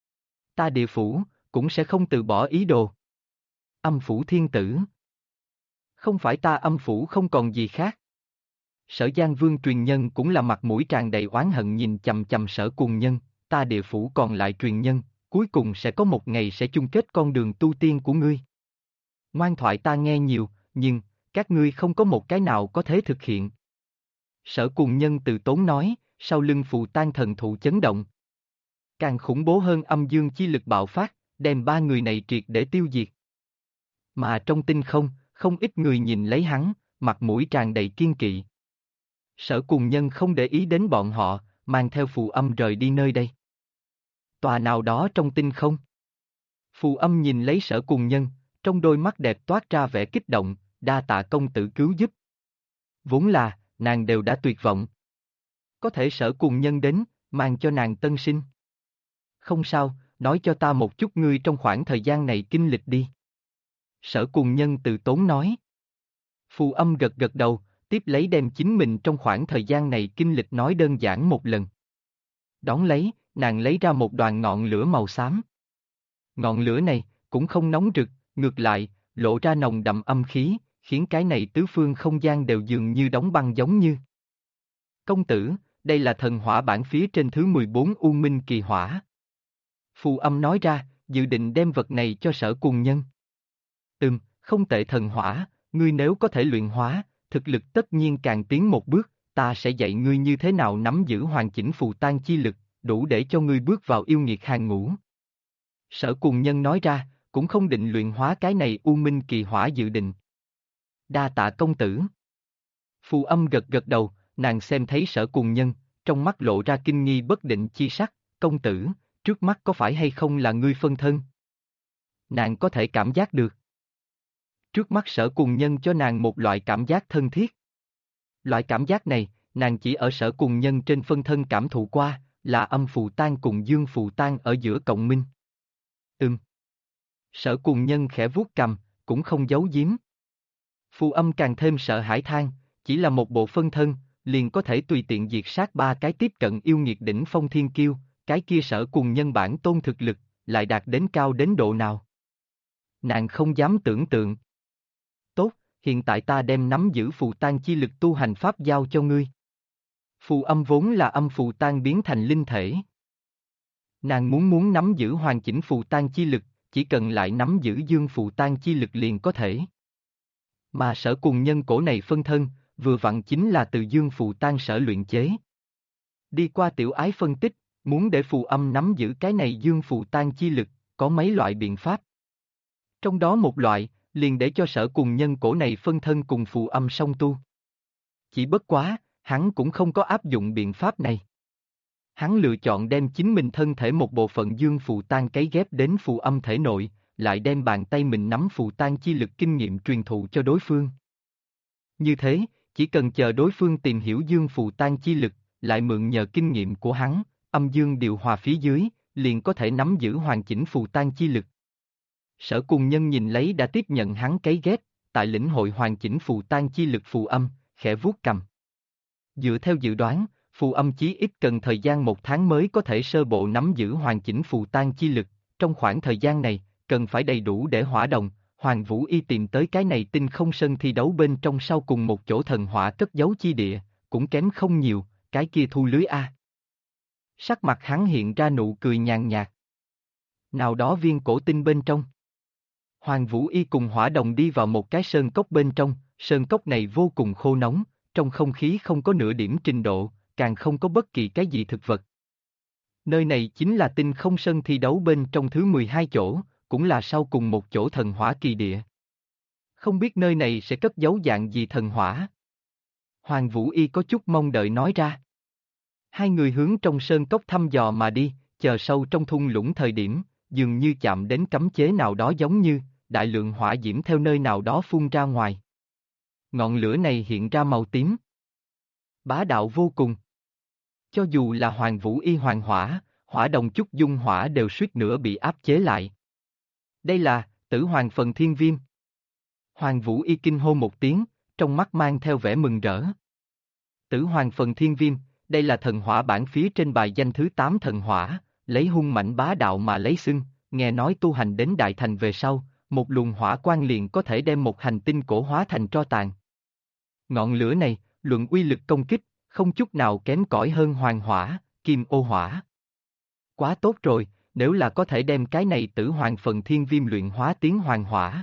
Ta địa phủ, cũng sẽ không từ bỏ ý đồ. Âm phủ thiên tử. Không phải ta âm phủ không còn gì khác. Sở Giang Vương truyền nhân cũng là mặt mũi tràn đầy oán hận nhìn chằm chằm Sở Cùng Nhân, ta địa phủ còn lại truyền nhân, cuối cùng sẽ có một ngày sẽ chung kết con đường tu tiên của ngươi. Ngoan thoại ta nghe nhiều, nhưng, các ngươi không có một cái nào có thể thực hiện. Sở Cùng Nhân từ tốn nói, sau lưng Phù Tan thần thụ chấn động. Càng khủng bố hơn âm dương chi lực bạo phát, đem ba người này triệt để tiêu diệt. Mà trong tinh không, không ít người nhìn lấy hắn, mặt mũi tràn đầy kiên kỵ. Sở Cùng Nhân không để ý đến bọn họ, mang theo Phù Âm rời đi nơi đây. Tòa nào đó trong tinh không. Phù Âm nhìn lấy Sở Cùng Nhân, trong đôi mắt đẹp toát ra vẻ kích động, đa tạ công tử cứu giúp. Vốn là, nàng đều đã tuyệt vọng. Có thể Sở Cùng Nhân đến, mang cho nàng tân sinh. Không sao, nói cho ta một chút ngươi trong khoảng thời gian này kinh lịch đi. Sở Cùng Nhân từ tốn nói. Phù Âm gật gật đầu, tiếp lấy đem chính mình trong khoảng thời gian này kinh lịch nói đơn giản một lần. Đón lấy, nàng lấy ra một đoàn ngọn lửa màu xám. Ngọn lửa này, cũng không nóng rực, ngược lại, lộ ra nồng đậm âm khí, khiến cái này tứ phương không gian đều dường như đóng băng giống như. Công tử, đây là thần hỏa bản phía trên thứ 14 U Minh Kỳ Hỏa. Phù Âm nói ra, dự định đem vật này cho Sở Cùng Nhân. Không tệ thần hỏa, ngươi nếu có thể luyện hóa, thực lực tất nhiên càng tiến một bước, ta sẽ dạy ngươi như thế nào nắm giữ hoàn chỉnh phù tan chi lực, đủ để cho ngươi bước vào yêu nghiệt hàng ngũ. Sở Cùng Nhân nói ra, cũng không định luyện hóa cái này U Minh Kỳ Hỏa dự định. Đa tạ công tử. Phù Âm gật gật đầu, nàng xem thấy Sở Cùng Nhân, trong mắt lộ ra kinh nghi bất định chi sắc, công tử, trước mắt có phải hay không là ngươi phân thân? Nàng có thể cảm giác được. Trước mắt Sở Cùng Nhân cho nàng một loại cảm giác thân thiết. Loại cảm giác này, nàng chỉ ở Sở Cùng Nhân trên phân thân cảm thụ qua, là âm phù tan cùng dương phù tan ở giữa cộng minh. Sở Cùng Nhân khẽ vuốt cằm, cũng không giấu giếm. Phù Âm càng thêm sợ hãi than, chỉ là một bộ phân thân, liền có thể tùy tiện diệt sát ba cái tiếp cận yêu nghiệt đỉnh phong thiên kiêu, cái kia Sở Cùng Nhân bản tôn thực lực, lại đạt đến cao đến độ nào. Nàng không dám tưởng tượng. Tốt, hiện tại ta đem nắm giữ phù tan chi lực tu hành pháp giao cho ngươi. Phù Âm vốn là âm phù tan biến thành linh thể. Nàng muốn nắm giữ hoàn chỉnh phù tan chi lực, chỉ cần lại nắm giữ dương phù tan chi lực liền có thể. Mà Sở Cùng Nhân cổ này phân thân, vừa vặn chính là từ dương phù tan sở luyện chế. Đi qua tiểu ái phân tích, muốn để Phù Âm nắm giữ cái này dương phù tan chi lực, có mấy loại biện pháp. Trong đó một loại, liền để cho Sở Cùng Nhân cổ này phân thân cùng Phù Âm song tu. Chỉ bất quá, hắn cũng không có áp dụng biện pháp này. Hắn lựa chọn đem chính mình thân thể một bộ phận dương phù tan cấy ghép đến Phù Âm thể nội, lại đem bàn tay mình nắm phù tan chi lực kinh nghiệm truyền thụ cho đối phương. Như thế, chỉ cần chờ đối phương tìm hiểu dương phù tan chi lực, lại mượn nhờ kinh nghiệm của hắn, âm dương điều hòa phía dưới, liền có thể nắm giữ hoàn chỉnh phù tan chi lực. Sở Cùng Nhân nhìn lấy đã tiếp nhận hắn cấy ghép, tại lĩnh hội hoàn chỉnh phù tan chi lực Phù Âm, khẽ vuốt cầm. Dựa theo dự đoán, Phù Âm chí ít cần thời gian 1 tháng mới có thể sơ bộ nắm giữ hoàn chỉnh phù tan chi lực, trong khoảng thời gian này, cần phải đầy đủ để Hỏa Đồng, Hoàng Vũ Y tìm tới cái này tinh không sân thi đấu bên trong sau cùng một chỗ thần hỏa cất giấu chi địa, cũng kém không nhiều, cái kia thu lưới a. Sắc mặt hắn hiện ra nụ cười nhàn nhạt. Nào đó viên cổ tinh bên trong. Hoàng Vũ Y cùng Hỏa Đồng đi vào một cái sơn cốc bên trong, sơn cốc này vô cùng khô nóng, trong không khí không có nửa điểm trình độ, càng không có bất kỳ cái gì thực vật. Nơi này chính là tinh không sân thi đấu bên trong thứ 12 chỗ, cũng là sau cùng một chỗ thần hỏa kỳ địa. Không biết nơi này sẽ cất giấu dạng gì thần hỏa. Hoàng Vũ Y có chút mong đợi nói ra. Hai người hướng trong sơn cốc thăm dò mà đi, chờ sâu trong thung lũng thời điểm, dường như chạm đến cấm chế nào đó giống như, đại lượng hỏa diễm theo nơi nào đó phun ra ngoài. Ngọn lửa này hiện ra màu tím. Bá đạo vô cùng. Cho dù là Hoàng Vũ Y Hoàng Hỏa, Hỏa Đồng chút dung hỏa đều suýt nữa bị áp chế lại. Đây là, Tử Hoàng Phần Thiên Viêm. Hoàng Vũ Y kinh hô một tiếng, trong mắt mang theo vẻ mừng rỡ. Tử Hoàng Phần Thiên Viêm, đây là thần hỏa bản phía trên bài danh thứ 8 thần hỏa, lấy hung mãnh bá đạo mà lấy xưng, nghe nói tu hành đến đại thành về sau, một luồng hỏa quang liền có thể đem một hành tinh cổ hóa thành tro tàn. Ngọn lửa này, luận uy lực công kích, không chút nào kém cỏi hơn hoàng hỏa, kim ô hỏa. Quá tốt rồi, nếu là có thể đem cái này Tử Hoàng Phần Thiên Viêm luyện hóa tiến hoàng hỏa.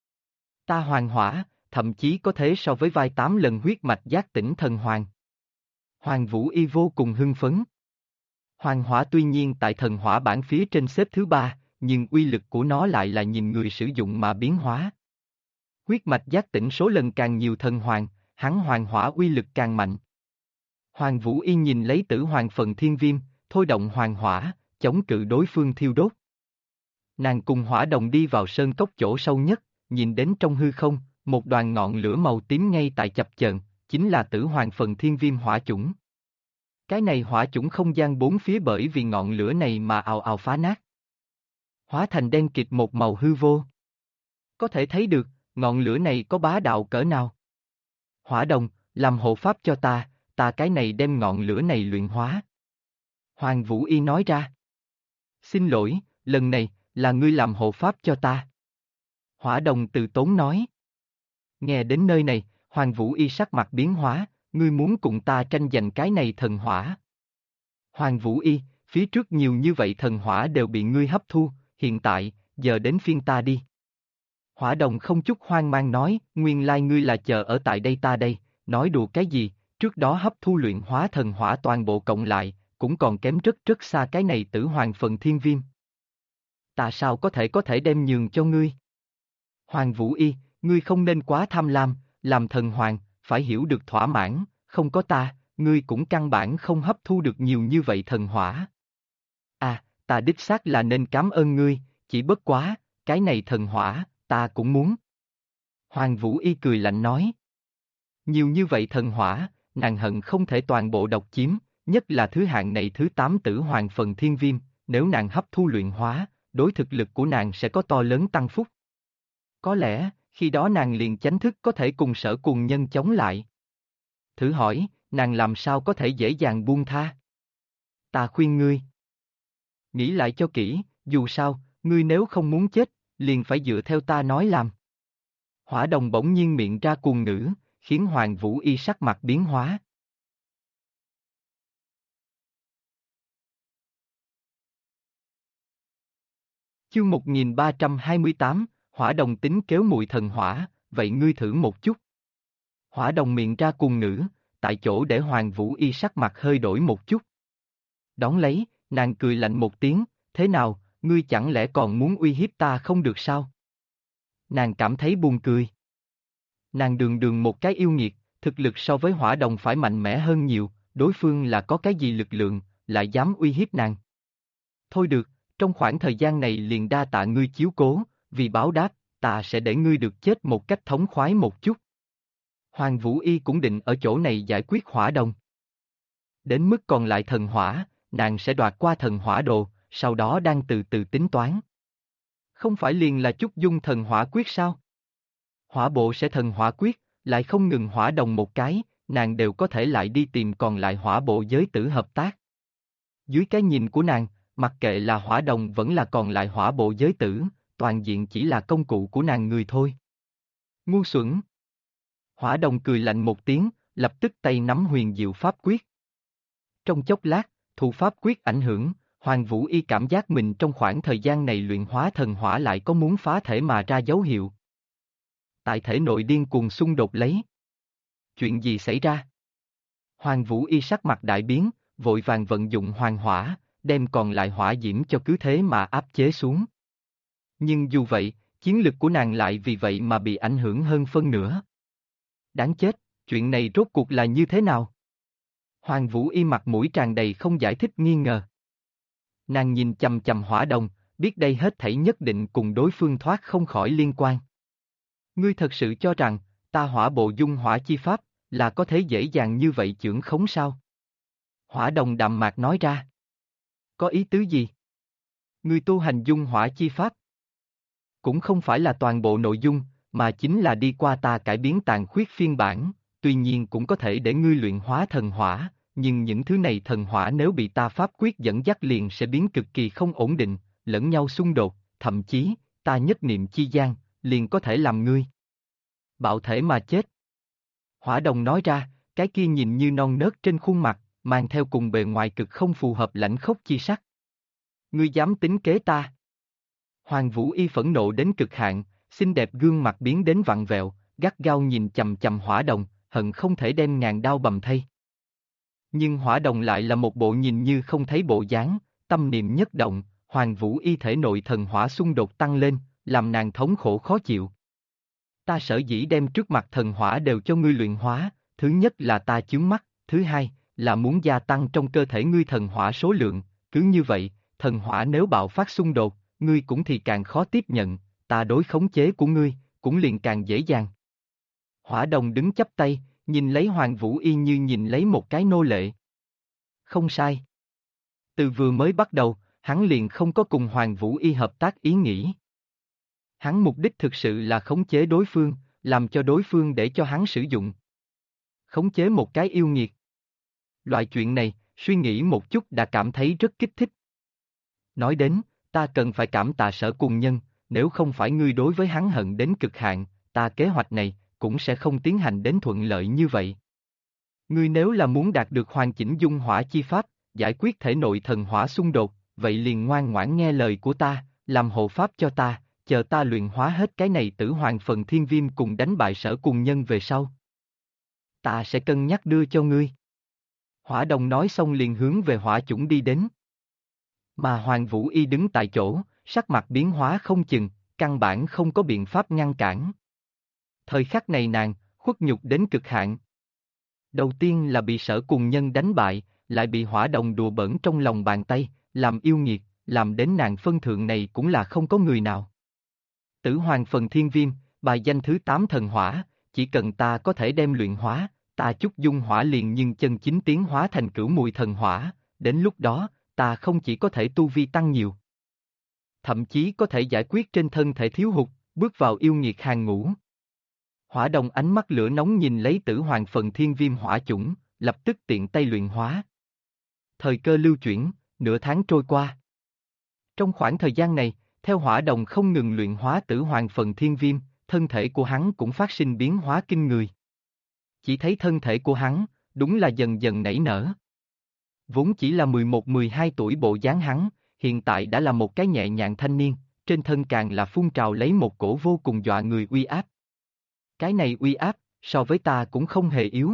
Ta hoàng hỏa, thậm chí có thể so với vai 8 lần huyết mạch giác tỉnh thần hoàng. Hoàng Vũ Y vô cùng hưng phấn. Hoàng hỏa tuy nhiên tại thần hỏa bảng phía trên xếp thứ 3, nhưng uy lực của nó lại là nhìn người sử dụng mà biến hóa. Huyết mạch giác tỉnh số lần càng nhiều thần hoàng, hắn hoàng hỏa uy lực càng mạnh. Hoàng Vũ Y nhìn lấy Tử Hoàng Phần Thiên Viêm, thôi động hoàng hỏa, chống cự đối phương thiêu đốt. Nàng cùng hỏa đồng đi vào sơn cốc chỗ sâu nhất, nhìn đến trong hư không, một đoàn ngọn lửa màu tím ngay tại chập chờn, chính là Tử Hoàng Phần Thiên Viêm hỏa chủng. Cái này hỏa chủng không gian bốn phía bởi vì ngọn lửa này mà ào ào phá nát. Hóa thành đen kịt một màu hư vô. Có thể thấy được, ngọn lửa này có bá đạo cỡ nào. Hỏa đồng, làm hộ pháp cho ta cái này đem ngọn lửa này luyện hóa. Hoàng Vũ Y nói ra. Xin lỗi, lần này, là ngươi làm hộ pháp cho ta. Hỏa đồng từ tốn nói. Nghe đến nơi này, Hoàng Vũ Y sắc mặt biến hóa, ngươi muốn cùng ta tranh giành cái này thần hỏa. Hoàng Vũ Y, phía trước nhiều như vậy thần hỏa đều bị ngươi hấp thu, hiện tại, giờ đến phiên ta đi. Hỏa đồng không chút hoang mang nói, nguyên lai ngươi là chờ ở tại đây ta đây, nói đùa cái gì, trước đó hấp thu luyện hóa thần hỏa toàn bộ cộng lại, cũng còn kém rất rất xa cái này Tử Hoàng Phần Thiên Viêm. Ta sao có thể đem nhường cho ngươi? Hoàng Vũ Y, ngươi không nên quá tham lam, làm thần hoàng, phải hiểu được thỏa mãn, không có ta, ngươi cũng căn bản không hấp thu được nhiều như vậy thần hỏa. À, ta đích xác là nên cảm ơn ngươi, chỉ bất quá, cái này thần hỏa, ta cũng muốn. Hoàng Vũ Y cười lạnh nói. Nhiều như vậy thần hỏa, nàng hận không thể toàn bộ độc chiếm, nhất là thứ hạng này thứ 8 Tử Hoàng Phần Thiên Viêm, nếu nàng hấp thu luyện hóa, đối thực lực của nàng sẽ có to lớn tăng phúc. Có lẽ, khi đó nàng liền chánh thức có thể cùng Sở Cùng Nhân chống lại. Thử hỏi, nàng làm sao có thể dễ dàng buông tha? Ta khuyên ngươi. Nghĩ lại cho kỹ, dù sao, ngươi nếu không muốn chết, liền phải dựa theo ta nói làm. Hỏa đồng bỗng nhiên miệng ra cuồng ngữ, khiến Hoàng Vũ Y sắc mặt biến hóa. Chương 1328, Hỏa đồng tính kéo mùi thần hỏa, vậy ngươi thử một chút. Hỏa đồng miệng ra cuồng ngữ, tại chỗ để Hoàng Vũ Y sắc mặt hơi đổi một chút. Đón lấy, nàng cười lạnh một tiếng, thế nào, ngươi chẳng lẽ còn muốn uy hiếp ta không được sao? Nàng cảm thấy buồn cười. Nàng đường đường một cái yêu nghiệt, thực lực so với hỏa đồng phải mạnh mẽ hơn nhiều, đối phương là có cái gì lực lượng, lại dám uy hiếp nàng. Thôi được, trong khoảng thời gian này liền đa tạ ngươi chiếu cố, vì báo đáp, ta sẽ để ngươi được chết một cách thống khoái một chút. Hoàng Vũ Y cũng định ở chỗ này giải quyết hỏa đồng. Đến mức còn lại thần hỏa, nàng sẽ đoạt qua thần hỏa đồ, sau đó đang từ từ tính toán. Không phải liền là chút dung thần hỏa quyết sao? Hỏa bộ sẽ thần hỏa quyết, lại không ngừng hỏa đồng một cái, nàng đều có thể lại đi tìm còn lại hỏa bộ giới tử hợp tác. Dưới cái nhìn của nàng, mặc kệ là hỏa đồng vẫn là còn lại hỏa bộ giới tử, toàn diện chỉ là công cụ của nàng người thôi. Ngu xuẩn. Hỏa đồng cười lạnh một tiếng, lập tức tay nắm huyền diệu pháp quyết. Trong chốc lát, thụ pháp quyết ảnh hưởng, Hoàng Vũ Y cảm giác mình trong khoảng thời gian này luyện hóa thần hỏa lại có muốn phá thể mà ra dấu hiệu. Tại thể nội điên cuồng xung đột lấy. Chuyện gì xảy ra? Hoàng Vũ Y sắc mặt đại biến, vội vàng vận dụng hoàng hỏa, đem còn lại hỏa diễm cho cứ thế mà áp chế xuống. Nhưng dù vậy, chiến lực của nàng lại vì vậy mà bị ảnh hưởng hơn phân nửa. Đáng chết, chuyện này rốt cuộc là như thế nào? Hoàng Vũ Y mặt mũi tràn đầy không giải thích nghi ngờ. Nàng nhìn chằm chằm hỏa đồng, biết đây hết thảy nhất định cùng đối phương thoát không khỏi liên quan. Ngươi thật sự cho rằng, ta hỏa bộ dung hỏa chi pháp, là có thể dễ dàng như vậy chưởng khống sao? Hỏa đồng đạm mạc nói ra. Có ý tứ gì? Ngươi tu hành dung hỏa chi pháp. cũng không phải là toàn bộ nội dung, mà chính là đi qua ta cải biến tàn khuyết phiên bản, tuy nhiên cũng có thể để ngươi luyện hóa thần hỏa, nhưng những thứ này thần hỏa nếu bị ta pháp quyết dẫn dắt liền sẽ biến cực kỳ không ổn định, lẫn nhau xung đột, thậm chí, ta nhất niệm chi gian, liền có thể làm ngươi bạo thể mà chết. Hỏa Đồng nói ra, cái kia nhìn như non nớt trên khuôn mặt, mang theo cùng bề ngoài cực không phù hợp lãnh khốc chi sắc. Ngươi dám tính kế ta? Hoàng Vũ Y phẫn nộ đến cực hạn, xinh đẹp gương mặt biến đến vặn vẹo, gắt gao nhìn chằm chằm Hỏa Đồng, hận không thể đem ngàn đao bầm thây. Nhưng Hỏa Đồng lại là một bộ nhìn như không thấy bộ dáng, tâm niệm nhất động, Hoàng Vũ Y thể nội thần hỏa xung đột tăng lên, làm nàng thống khổ khó chịu. Ta sở dĩ đem trước mặt thần hỏa đều cho ngươi luyện hóa, thứ nhất là ta chướng mắt, thứ hai là muốn gia tăng trong cơ thể ngươi thần hỏa số lượng, cứ như vậy, thần hỏa nếu bạo phát xung đột, ngươi cũng thì càng khó tiếp nhận, ta đối khống chế của ngươi, cũng liền càng dễ dàng. Hỏa Đồng đứng chắp tay, nhìn lấy Hoàng Vũ Y như nhìn lấy một cái nô lệ. Không sai. Từ vừa mới bắt đầu, hắn liền không có cùng Hoàng Vũ Y hợp tác ý nghĩ. Hắn mục đích thực sự là khống chế đối phương, làm cho đối phương để cho hắn sử dụng. Khống chế một cái yêu nghiệt. Loại chuyện này, suy nghĩ một chút đã cảm thấy rất kích thích. Nói đến, ta cần phải cảm tạ Sở Cùng Nhân, nếu không phải ngươi đối với hắn hận đến cực hạn, ta kế hoạch này cũng sẽ không tiến hành đến thuận lợi như vậy. Ngươi nếu là muốn đạt được hoàn chỉnh dung hỏa chi pháp, giải quyết thể nội thần hỏa xung đột, vậy liền ngoan ngoãn nghe lời của ta, làm hộ pháp cho ta, chờ ta luyện hóa hết cái này Tử Hoàng Phần Thiên Viêm cùng đánh bại Sở Cùng Nhân về sau. Ta sẽ cân nhắc đưa cho ngươi. Hỏa Đồng nói xong liền hướng về hỏa chủng đi đến. Mà Hoàng Vũ Y đứng tại chỗ, sắc mặt biến hóa không chừng, căn bản không có biện pháp ngăn cản. Thời khắc này nàng, khuất nhục đến cực hạn. Đầu tiên là bị Sở Cùng Nhân đánh bại, lại bị Hỏa Đồng đùa bỡn trong lòng bàn tay, làm yêu nghiệt, làm đến nàng phân thượng này cũng là không có người nào. Tử Hoàng Phần Thiên Viêm, bài danh thứ 8 thần hỏa, chỉ cần ta có thể đem luyện hóa, ta chút dung hỏa liền nhưng chân chính tiến hóa thành cửu mùi thần hỏa, đến lúc đó, ta không chỉ có thể tu vi tăng nhiều, thậm chí có thể giải quyết trên thân thể thiếu hụt, bước vào yêu nghiệt hàng ngũ. Hỏa Đồng ánh mắt lửa nóng nhìn lấy Tử Hoàng Phần Thiên Viêm hỏa chủng, lập tức tiện tay luyện hóa. Thời cơ lưu chuyển, nửa tháng trôi qua. Trong khoảng thời gian này, theo Hỏa Đồng không ngừng luyện hóa Tử Hoàng Phần Thiên Viêm, thân thể của hắn cũng phát sinh biến hóa kinh người. Chỉ thấy thân thể của hắn, đúng là dần dần nảy nở. Vốn chỉ là 11-12 tuổi bộ dáng hắn, hiện tại đã là một cái nhẹ nhàng thanh niên, trên thân càng là phun trào lấy một cổ vô cùng dọa người uy áp. Cái này uy áp, so với ta cũng không hề yếu.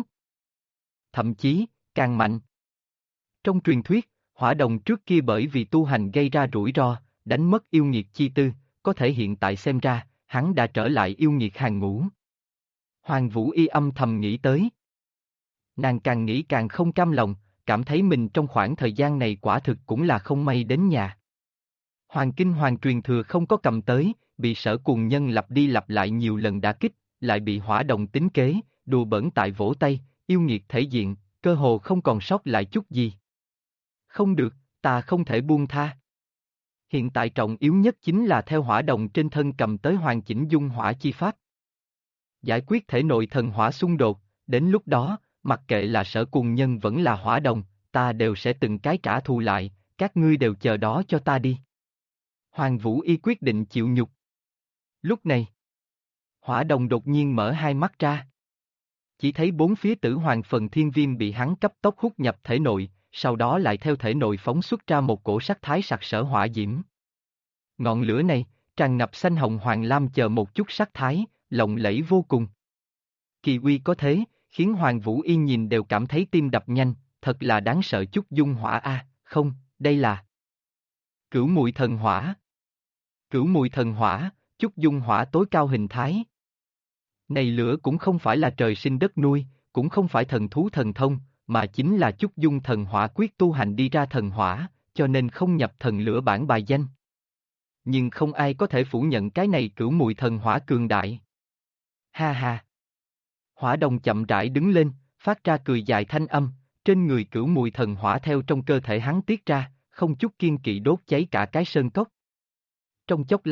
Thậm chí, càng mạnh. Trong truyền thuyết, Hỏa Đồng trước kia bởi vì tu hành gây ra rủi ro, đánh mất yêu nghiệt chi tư, có thể hiện tại xem ra, hắn đã trở lại yêu nghiệt hàng ngũ. Hoàng Vũ Y âm thầm nghĩ tới. Nàng càng nghĩ càng không cam lòng, cảm thấy mình trong khoảng thời gian này quả thực cũng là không may đến nhà. Hoàng Kinh Hoàng truyền thừa không có cầm tới, bị Sở Cùng Nhân lặp đi lặp lại nhiều lần đả kích, lại bị Hỏa Đồng tính kế, đùa bỡn tại vỗ tay, yêu nghiệt thể diện, cơ hồ không còn sót lại chút gì. Không được, ta không thể buông tha. Hiện tại trọng yếu nhất chính là theo Hỏa Đồng trên thân cầm tới hoàn chỉnh dung hỏa chi pháp. Giải quyết thể nội thần hỏa xung đột, đến lúc đó, mặc kệ là Sở Cùng Nhân vẫn là Hỏa Đồng, ta đều sẽ từng cái trả thù lại, các ngươi đều chờ đó cho ta đi. Hoàng Vũ Y quyết định chịu nhục. Lúc này, Hỏa Đồng đột nhiên mở hai mắt ra. Chỉ thấy bốn phía Tử Hoàng Phần Thiên Viêm bị hắn cấp tốc hút nhập thể nội, sau đó lại theo thể nội phóng xuất ra một cổ sắc thái sặc sỡ hỏa diễm. Ngọn lửa này, tràn ngập xanh hồng hoàng lam chờ một chút sắc thái, lộng lẫy vô cùng. Kỳ uy có thế, khiến Hoàng Vũ Y nhìn đều cảm thấy tim đập nhanh, thật là đáng sợ chút dung hỏa a, không, đây là Cửu Mùi Thần Hỏa. Cửu Mùi Thần Hỏa, chút dung hỏa tối cao hình thái. Này lửa cũng không phải là trời sinh đất nuôi, cũng không phải thần thú thần thông, mà chính là chút dung thần hỏa quyết tu hành đi ra thần hỏa, cho nên không nhập thần lửa bảng bài danh. Nhưng không ai có thể phủ nhận cái này Cửu Mùi Thần Hỏa cường đại. Ha ha. Hỏa Đồng chậm rãi đứng lên, phát ra cười dài thanh âm, trên người Cửu Mùi Thần Hỏa theo trong cơ thể hắn tiết ra, không chút kiên kỵ đốt cháy cả cái sơn cốc. Trong chốc lát,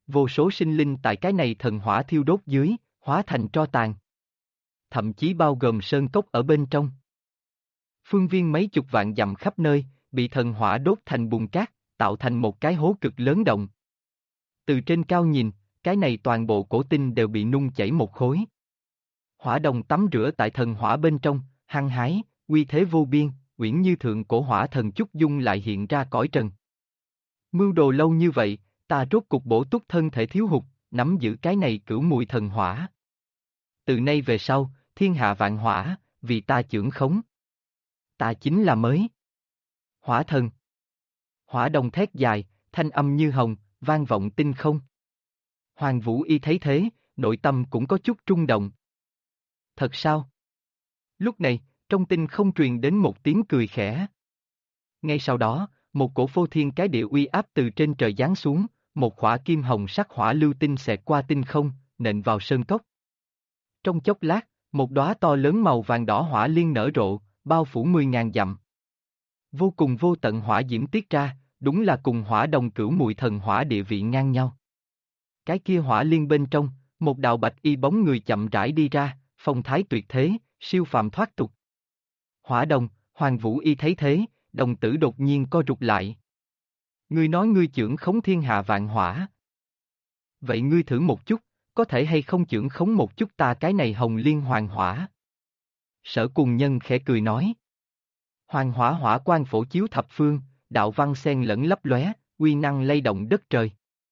Vô số sinh linh tại cái này thần hỏa thiêu đốt dưới, hóa thành tro tàn. Thậm chí bao gồm sơn cốc ở bên trong. Phương viên mấy chục vạn dặm khắp nơi, bị thần hỏa đốt thành bùn cát, tạo thành một cái hố cực lớn động. Từ trên cao nhìn, cái này toàn bộ cổ tinh đều bị nung chảy một khối. Hỏa đồng tắm rửa tại thần hỏa bên trong, hăng hái, uy thế vô biên, uyển như thượng cổ hỏa thần Chúc Dung lại hiện ra cõi trần. Mưu đồ lâu như vậy, ta rốt cục bổ túc thân thể thiếu hụt, nắm giữ cái này cửu mùi thần hỏa. Từ nay về sau, thiên hạ vạn hỏa, vì ta chưởng khống. Ta chính là mới. Hỏa thần. Hỏa đồng thét dài, thanh âm như hồng, vang vọng tinh không. Hoàng Vũ Y thấy thế, nội tâm cũng có chút rung động. Thật sao? Lúc này, trong tinh không truyền đến một tiếng cười khẽ. Ngay sau đó, một cổ phô thiên cái địa uy áp từ trên trời giáng xuống, một khỏa kim hồng sắc hỏa lưu tinh xẹt qua tinh không, nện vào sơn cốc. Trong chốc lát, một đóa to lớn màu vàng đỏ hỏa liên nở rộ, bao phủ 10.000 dặm. Vô cùng vô tận hỏa diễm tiết ra, đúng là cùng hỏa đồng cửu mùi thần hỏa địa vị ngang nhau. Cái kia hỏa liên bên trong, một đạo bạch y bóng người chậm rãi đi ra, phong thái tuyệt thế, siêu phàm thoát tục. Hỏa đồng, Hoàng Vũ Y thấy thế, đồng tử đột nhiên co rụt lại. Ngươi nói ngươi chưởng khống thiên hạ vạn hỏa. Vậy ngươi thử một chút, có thể hay không chưởng khống một chút ta cái này hồng liên hoàng hỏa? Sở Cùng Nhân khẽ cười nói. Hoàng hỏa hỏa quang phổ chiếu thập phương, đạo văn xen lẫn lấp lóe, uy năng lay động đất trời.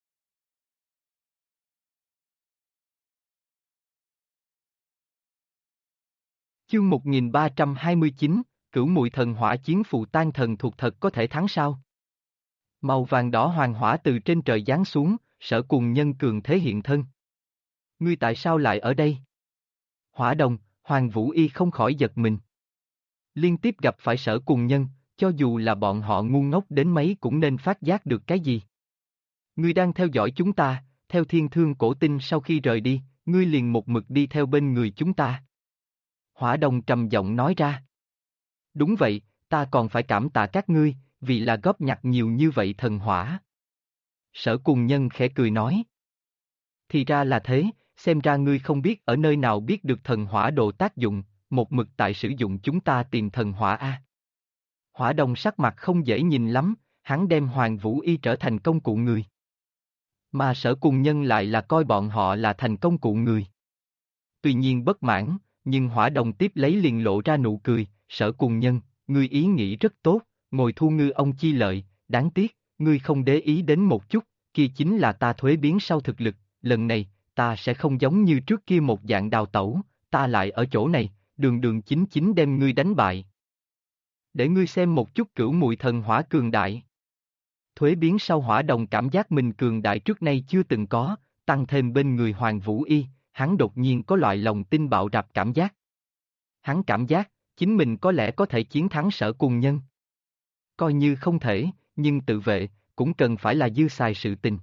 Chương 1329, Cửu Mùi Thần Hỏa chiến phù tan thần thuộc thật có thể thắng sao? Màu vàng đỏ hoàng hỏa từ trên trời giáng xuống, Sở Cùng Nhân cường thế hiện thân. Ngươi tại sao lại ở đây? Hỏa đồng, Hoàng Vũ Y không khỏi giật mình. Liên tiếp gặp phải Sở Cùng Nhân, cho dù là bọn họ ngu ngốc đến mấy cũng nên phát giác được cái gì. Ngươi đang theo dõi chúng ta, theo thiên thương cổ tinh sau khi rời đi, ngươi liền một mực đi theo bên người chúng ta. Hỏa đồng trầm giọng nói ra. Đúng vậy, ta còn phải cảm tạ các ngươi, vì là góp nhặt nhiều như vậy thần hỏa. Sở Cùng Nhân khẽ cười nói. Thì ra là thế, xem ra ngươi không biết ở nơi nào biết được thần hỏa đồ tác dụng, một mực tại sử dụng chúng ta tìm thần hỏa a. Hỏa đồng sắc mặt không dễ nhìn lắm, hắn đem Hoàng Vũ Y trở thành công cụ người. Mà Sở Cùng Nhân lại là coi bọn họ là thành công cụ người. Tuy nhiên bất mãn, nhưng hỏa đồng tiếp lấy liền lộ ra nụ cười, Sở Cùng Nhân, ngươi ý nghĩ rất tốt, ngồi thu ngư ông chi lợi, đáng tiếc, ngươi không để ý đến một chút, kia chính là ta thuế biến sau thực lực, lần này, ta sẽ không giống như trước kia một dạng đào tẩu, ta lại ở chỗ này, đường đường chính chính đem ngươi đánh bại. Để ngươi xem một chút cửu mùi thần hỏa cường đại. Thuế biến sau hỏa đồng cảm giác mình cường đại trước nay chưa từng có, tăng thêm bên người Hoàng Vũ Y, hắn đột nhiên có loại lòng tin bạo rạp cảm giác. Hắn cảm giác, chính mình có lẽ có thể chiến thắng Sở Cùng Nhân. Coi như không thể, nhưng tự vệ, cũng cần phải là dư xài sự tình.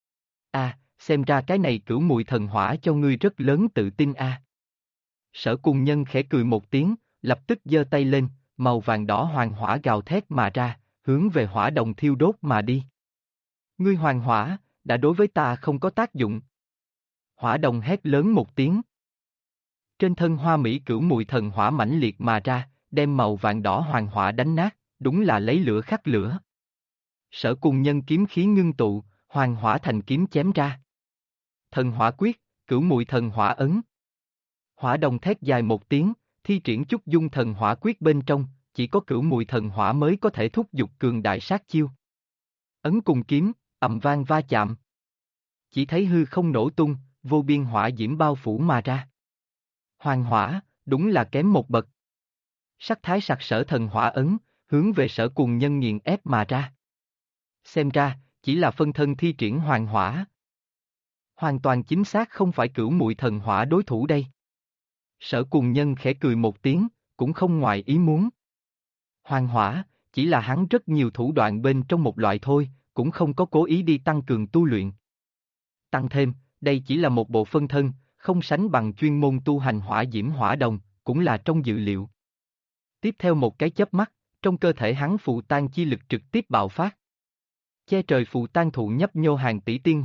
Xem ra cái này cửu mùi thần hỏa cho ngươi rất lớn tự tin a. Sở Cùng Nhân khẽ cười một tiếng, lập tức giơ tay lên, màu vàng đỏ hoàng hỏa gào thét mà ra, hướng về hỏa đồng thiêu đốt mà đi. Ngươi hoàng hỏa, đã đối với ta không có tác dụng. Hỏa đồng hét lớn một tiếng. Trên thân hoa mỹ cửu mùi thần hỏa mãnh liệt mà ra, đem màu vàng đỏ hoàng hỏa đánh nát, đúng là lấy lửa khắc lửa. Sở Cùng Nhân kiếm khí ngưng tụ, hoàng hỏa thành kiếm chém ra. Thần hỏa quyết, cửu mùi thần hỏa ấn. Hỏa đồng thét dài một tiếng, thi triển chút dung thần hỏa quyết bên trong, chỉ có cửu mùi thần hỏa mới có thể thúc giục cường đại sát chiêu. Ấn cùng kiếm, ầm vang va chạm. Chỉ thấy hư không nổ tung, vô biên hỏa diễm bao phủ mà ra. Hoàng hỏa, đúng là kém một bậc. Sắc thái sặc sỡ thần hỏa ấn, hướng về Sở Cùng Nhân nghiền ép mà ra. Xem ra, chỉ là phân thân thi triển hoàng hỏa. Hoàn toàn chính xác không phải cửu mùi thần hỏa đối thủ đây. Sở Cùng Nhân khẽ cười một tiếng, cũng không ngoài ý muốn. Hoàng hỏa, chỉ là hắn rất nhiều thủ đoạn bên trong một loại thôi, cũng không có cố ý đi tăng cường tu luyện. Tăng thêm, đây chỉ là một bộ phân thân, không sánh bằng chuyên môn tu hành hỏa diễm hỏa đồng, cũng là trong dự liệu. Tiếp theo một cái chớp mắt, trong cơ thể hắn phù tan chi lực trực tiếp bạo phát. Che trời phù tan thụ nhấp nhô hàng tỷ tiên huy,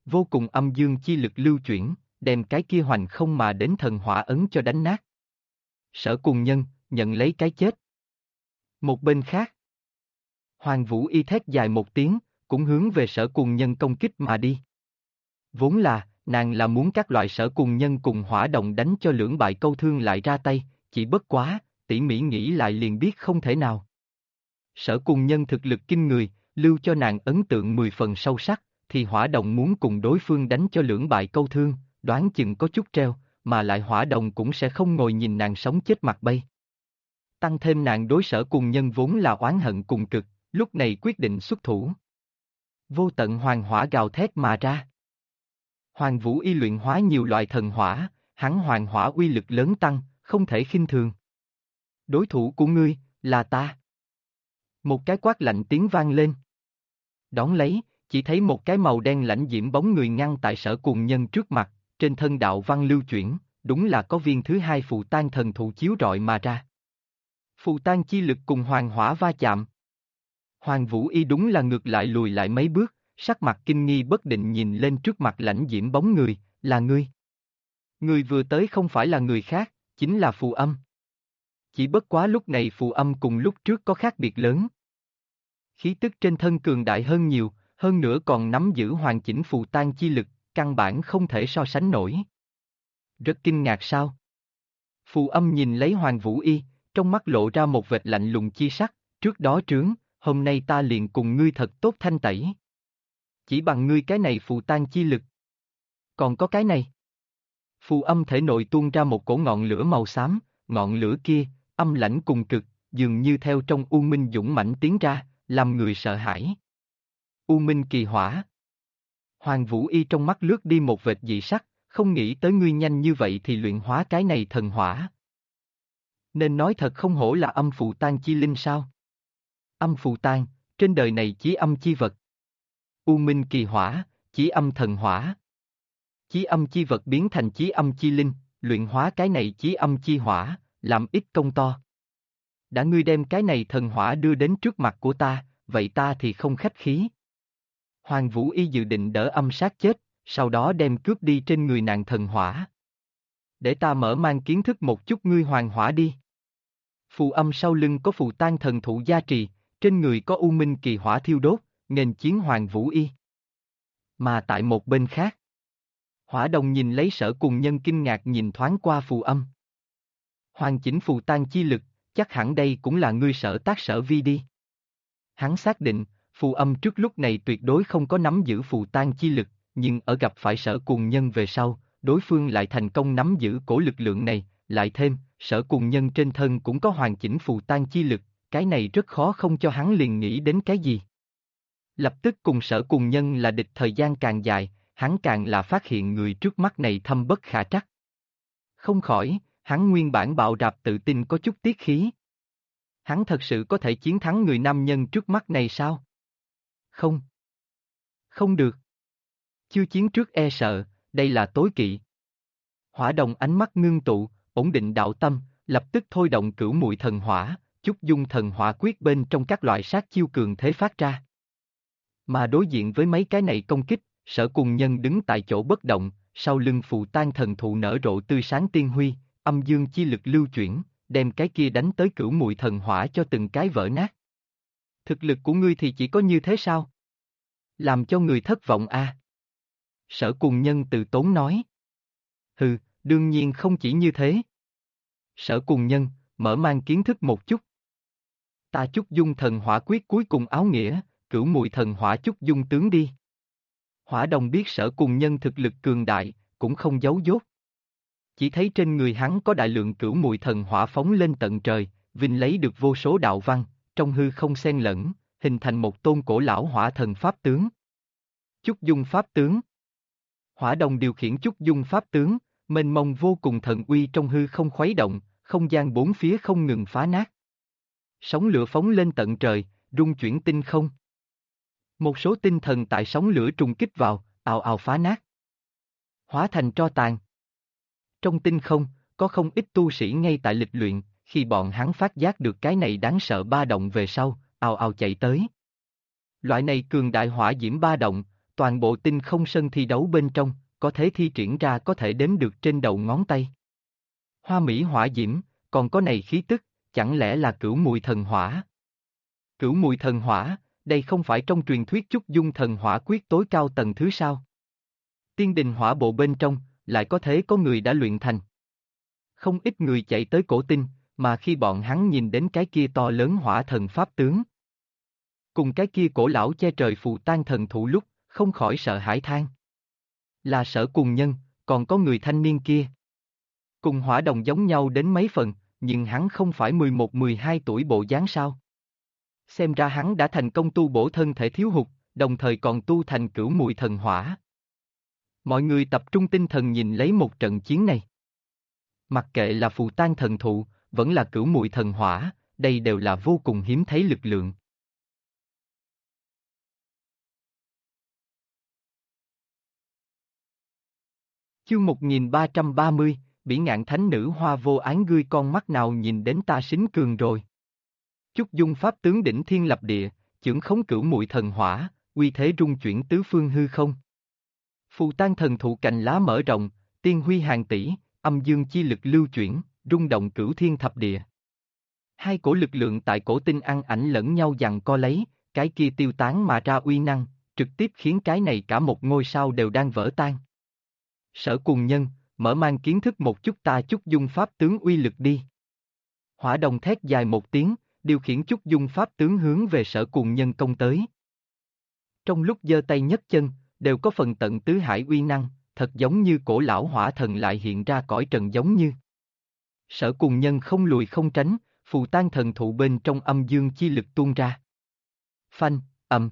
Vô cùng âm dương chi lực lưu chuyển, đem cái kia hoành không mà đến thần hỏa ấn cho đánh nát. Sở Cùng Nhân, nhận lấy cái chết. Một bên khác, Hoàng Vũ Y thét dài một tiếng, cũng hướng về Sở Cùng Nhân công kích mà đi. Vốn là, nàng là muốn các loại Sở Cùng Nhân cùng hỏa động đánh cho lưỡng bại câu thương lại ra tay, chỉ bất quá, tỉ mỉ nghĩ lại liền biết không thể nào. Sở Cùng Nhân thực lực kinh người, lưu cho nàng ấn tượng 10 phần sâu sắc, thì hỏa động muốn cùng đối phương đánh cho lưỡng bại câu thương, đoán chừng có chút treo, mà lại hỏa động cũng sẽ không ngồi nhìn nàng sống chết mặt bay. Tăng thêm nàng đối Sở Cùng Nhân vốn là oán hận cùng cực, lúc này quyết định xuất thủ. Vô tận hoàng hỏa gào thét mà ra. Hoàng Vũ Y luyện hóa nhiều loại thần hỏa, hắn hoàng hỏa uy lực lớn tăng, không thể khinh thường. Đối thủ của ngươi, là ta. Một cái quát lạnh tiếng vang lên. Đón lấy, chỉ thấy một cái màu đen lãnh diễm bóng người ngăn tại Sở Cùng Nhân trước mặt, trên thân đạo văn lưu chuyển, đúng là có viên thứ hai phù tan thần thụ chiếu rọi mà ra. Phù tan chi lực cùng hoàng hỏa va chạm. Hoàng Vũ Y đúng là ngược lại lùi lại mấy bước, sắc mặt kinh nghi bất định nhìn lên trước mặt lãnh diễm bóng người, là ngươi. Người vừa tới không phải là người khác, chính là Phù Âm. Chỉ bất quá lúc này Phù Âm cùng lúc trước có khác biệt lớn. Khí tức trên thân cường đại hơn nhiều, hơn nữa còn nắm giữ hoàn chỉnh phù tan chi lực, căn bản không thể so sánh nổi. Rất kinh ngạc sao? Phù Âm nhìn lấy Hoàng Vũ Y, trong mắt lộ ra một vệt lạnh lùng chi sắc, trước đó trướng, hôm nay ta liền cùng ngươi thật tốt thanh tẩy. Chỉ bằng ngươi cái này phù tan chi lực. Còn có cái này. Phù Âm thể nội tuôn ra một cổ ngọn lửa màu xám, ngọn lửa kia, âm lãnh cùng cực, dường như theo trong u minh dũng mãnh tiến ra, làm người sợ hãi. U minh kỳ hỏa. Hoàng Vũ Y trong mắt lướt đi một vệt dị sắc, không nghĩ tới ngươi nhanh như vậy thì luyện hóa cái này thần hỏa. Nên nói thật không hổ là âm phù tan chi linh sao? Âm phù tan, trên đời này chí âm chi vật. U minh kỳ hỏa, chí âm thần hỏa. Chí âm chi vật biến thành chí âm chi linh, luyện hóa cái này chí âm chi hỏa, làm ít công to. Đã ngươi đem cái này thần hỏa đưa đến trước mặt của ta, vậy ta thì không khách khí. Hoàng Vũ Y dự định đỡ âm sát chết, sau đó đem cướp đi trên người nàng thần hỏa. Để ta mở mang kiến thức một chút ngươi hoàng hỏa đi. Phù Âm sau lưng có phù tan thần thụ gia trì, trên người có u minh kỳ hỏa thiêu đốt, nghênh chiến Hoàng Vũ Y. Mà tại một bên khác, Hỏa Đồng nhìn lấy Sở Cùng Nhân kinh ngạc nhìn thoáng qua Phù Âm. Hoàn chỉnh phù tan chi lực, chắc hẳn đây cũng là ngươi Sở tác Sở vi đi. Hắn xác định, Phù Âm trước lúc này tuyệt đối không có nắm giữ phù tan chi lực, nhưng ở gặp phải Sở Cùng Nhân về sau, đối phương lại thành công nắm giữ cổ lực lượng này, lại thêm, Sở Cùng Nhân trên thân cũng có hoàn chỉnh phù tan chi lực, cái này rất khó không cho hắn liền nghĩ đến cái gì. Lập tức cùng Sở Cùng Nhân là địch thời gian càng dài, hắn càng là phát hiện người trước mắt này thâm bất khả trắc. Không khỏi, hắn nguyên bản bạo rạp tự tin có chút tiết khí. Hắn thật sự có thể chiến thắng người nam nhân trước mắt này sao? Không. Không được. Chưa chiến trước e sợ, đây là tối kỵ. Hỏa Đồng ánh mắt ngưng tụ, ổn định đạo tâm, lập tức thôi động cửu muội thần hỏa, chúc dung thần hỏa quyết bên trong các loại sát chiêu cường thế phát ra. Mà đối diện với mấy cái này công kích, Sở Cùng Nhân đứng tại chỗ bất động, sau lưng phù tan thần thụ nở rộ tươi sáng tiên huy, âm dương chi lực lưu chuyển, đem cái kia đánh tới cửu muội thần hỏa cho từng cái vỡ nát. Thực lực của ngươi thì chỉ có như thế sao? Làm cho người thất vọng a. Sở Cùng Nhân từ tốn nói. Hừ, đương nhiên không chỉ như thế. Sở Cùng Nhân, mở mang kiến thức một chút. Ta chúc dung thần hỏa quyết cuối cùng áo nghĩa, cửu muội thần hỏa chúc dung tướng đi. Hỏa Đồng biết Sở Cùng Nhân thực lực cường đại, cũng không giấu dốt. Chỉ thấy trên người hắn có đại lượng cửu muội thần hỏa phóng lên tận trời, vinh lấy được vô số đạo văn, trong hư không xen lẫn, hình thành một tôn cổ lão hỏa thần pháp tướng. Chúc dung pháp tướng. Hỏa Đồng điều khiển chúc dung pháp tướng, mênh mông vô cùng thần uy trong hư không khuấy động, không gian bốn phía không ngừng phá nát. Sóng lửa phóng lên tận trời, rung chuyển tinh không. Một số tinh thần tại sóng lửa trùng kích vào, ào ào phá nát. Hóa thành tro tàn. Trong tinh không, có không ít tu sĩ ngay tại lịch luyện, khi bọn hắn phát giác được cái này đáng sợ ba động về sau, ào ào chạy tới. Loại này cường đại hỏa diễm ba động, Toàn bộ tinh không sân thi đấu bên trong, có thể thi triển ra có thể đếm được trên đầu ngón tay. Hoa mỹ hỏa diễm, còn có này khí tức, chẳng lẽ là cửu mùi thần hỏa? Cửu mùi thần hỏa, đây không phải trong truyền thuyết Trúc Dung thần hỏa quyết tối cao tầng thứ sao? Tiên đình hỏa bộ bên trong, lại có thể có người đã luyện thành. Không ít người chạy tới cổ tinh, mà khi bọn hắn nhìn đến cái kia to lớn hỏa thần pháp tướng, cùng cái kia cổ lão che trời phù tan thần thụ lúc, không khỏi sợ hãi than. Là Sở Cùng Nhân, còn có người thanh niên kia. Cùng hỏa đồng giống nhau đến mấy phần, nhưng hắn không phải 11-12 tuổi bộ dáng sao? Xem ra hắn đã thành công tu bổ thân thể thiếu hụt, đồng thời còn tu thành cửu mùi thần hỏa. Mọi người tập trung tinh thần nhìn lấy một trận chiến này. Mặc kệ là phù tan thần thụ, vẫn là cửu mùi thần hỏa, đây đều là vô cùng hiếm thấy lực lượng. Chương 1330, Bỉ Ngạn Thánh Nữ Hoa Vô Áng ngươi con mắt nào nhìn đến ta sính cường rồi. Chúc Dung Pháp tướng đỉnh thiên lập địa, chưởng khống cửu mùi thần hỏa, uy thế rung chuyển tứ phương hư không. Phù tan thần thụ cành lá mở rộng, tiên huy hàng tỷ, âm dương chi lực lưu chuyển, rung động cửu thiên thập địa. Hai cổ lực lượng tại cổ tinh ăn ảnh lẫn nhau giằng co lấy, cái kia tiêu tán mà ra uy năng, trực tiếp khiến cái này cả một ngôi sao đều đang vỡ tan. Sở Cùng Nhân, mở mang kiến thức một chút ta Chúc Dung Pháp tướng uy lực đi. Hỏa đồng thét dài một tiếng, điều khiển Chúc Dung Pháp tướng hướng về Sở Cùng Nhân công tới. Trong lúc giơ tay nhấc chân, đều có phần tận tứ hải uy năng, thật giống như cổ lão hỏa thần lại hiện ra cõi trần giống như. Sở Cùng Nhân không lùi không tránh, phù tan thần thụ bên trong âm dương chi lực tuôn ra. Phanh, ầm.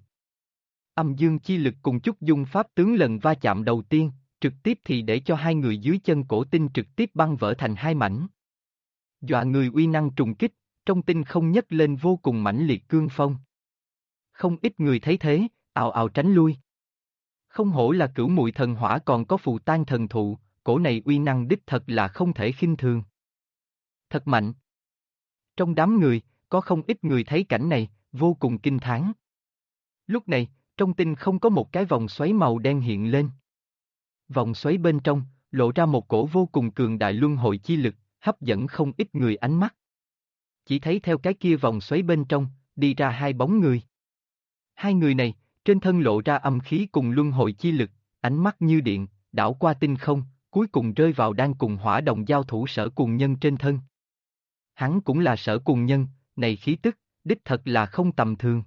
Âm dương chi lực cùng Chúc Dung Pháp tướng lần va chạm đầu tiên, trực tiếp thì để cho hai người dưới chân cổ tinh trực tiếp băng vỡ thành hai mảnh. Dọa người uy năng trùng kích, trong tinh không nhấc lên vô cùng mãnh liệt cương phong. Không ít người thấy thế, ào ào tránh lui. Không hổ là cửu mùi thần hỏa còn có phù tan thần thụ, cổ này uy năng đích thật là không thể khinh thường. Thật mạnh. Trong đám người, có không ít người thấy cảnh này, vô cùng kinh thán. Lúc này, trong tinh không có một cái vòng xoáy màu đen hiện lên. Vòng xoáy bên trong, lộ ra một cổ vô cùng cường đại luân hồi chi lực, hấp dẫn không ít người ánh mắt. Chỉ thấy theo cái kia vòng xoáy bên trong, đi ra hai bóng người. Hai người này, trên thân lộ ra âm khí cùng luân hồi chi lực, ánh mắt như điện, đảo qua tinh không, cuối cùng rơi vào đang cùng hỏa đồng giao thủ Sở Cùng Nhân trên thân. Hắn cũng là Sở Cùng Nhân, này khí tức, đích thật là không tầm thường.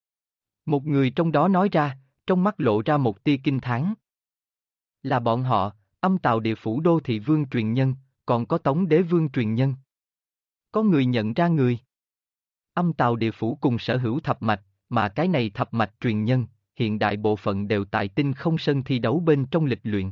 Một người trong đó nói ra, trong mắt lộ ra một tia kinh thán. Là bọn họ, Âm Tào Địa Phủ Đô Thị Vương truyền nhân, còn có Tống Đế Vương truyền nhân. Có người nhận ra người. Âm Tào Địa Phủ cùng sở hữu thập mạch, mà cái này thập mạch truyền nhân, hiện đại bộ phận đều tại tinh không sân thi đấu bên trong lịch luyện.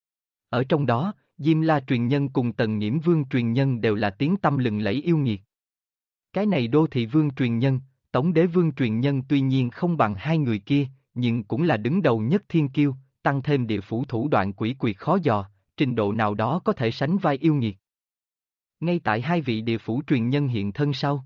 Ở trong đó, Diêm La truyền nhân cùng Tần Nghiễm Vương truyền nhân đều là tiếng tăm lừng lẫy yêu nghiệt. Cái này Đô Thị Vương truyền nhân, Tống Đế Vương truyền nhân tuy nhiên không bằng hai người kia, nhưng cũng là đứng đầu nhất thiên kiêu, tăng thêm địa phủ thủ đoạn quỷ quyệt khó dò, trình độ nào đó có thể sánh vai yêu nghiệt. Ngay tại hai vị địa phủ truyền nhân hiện thân sau.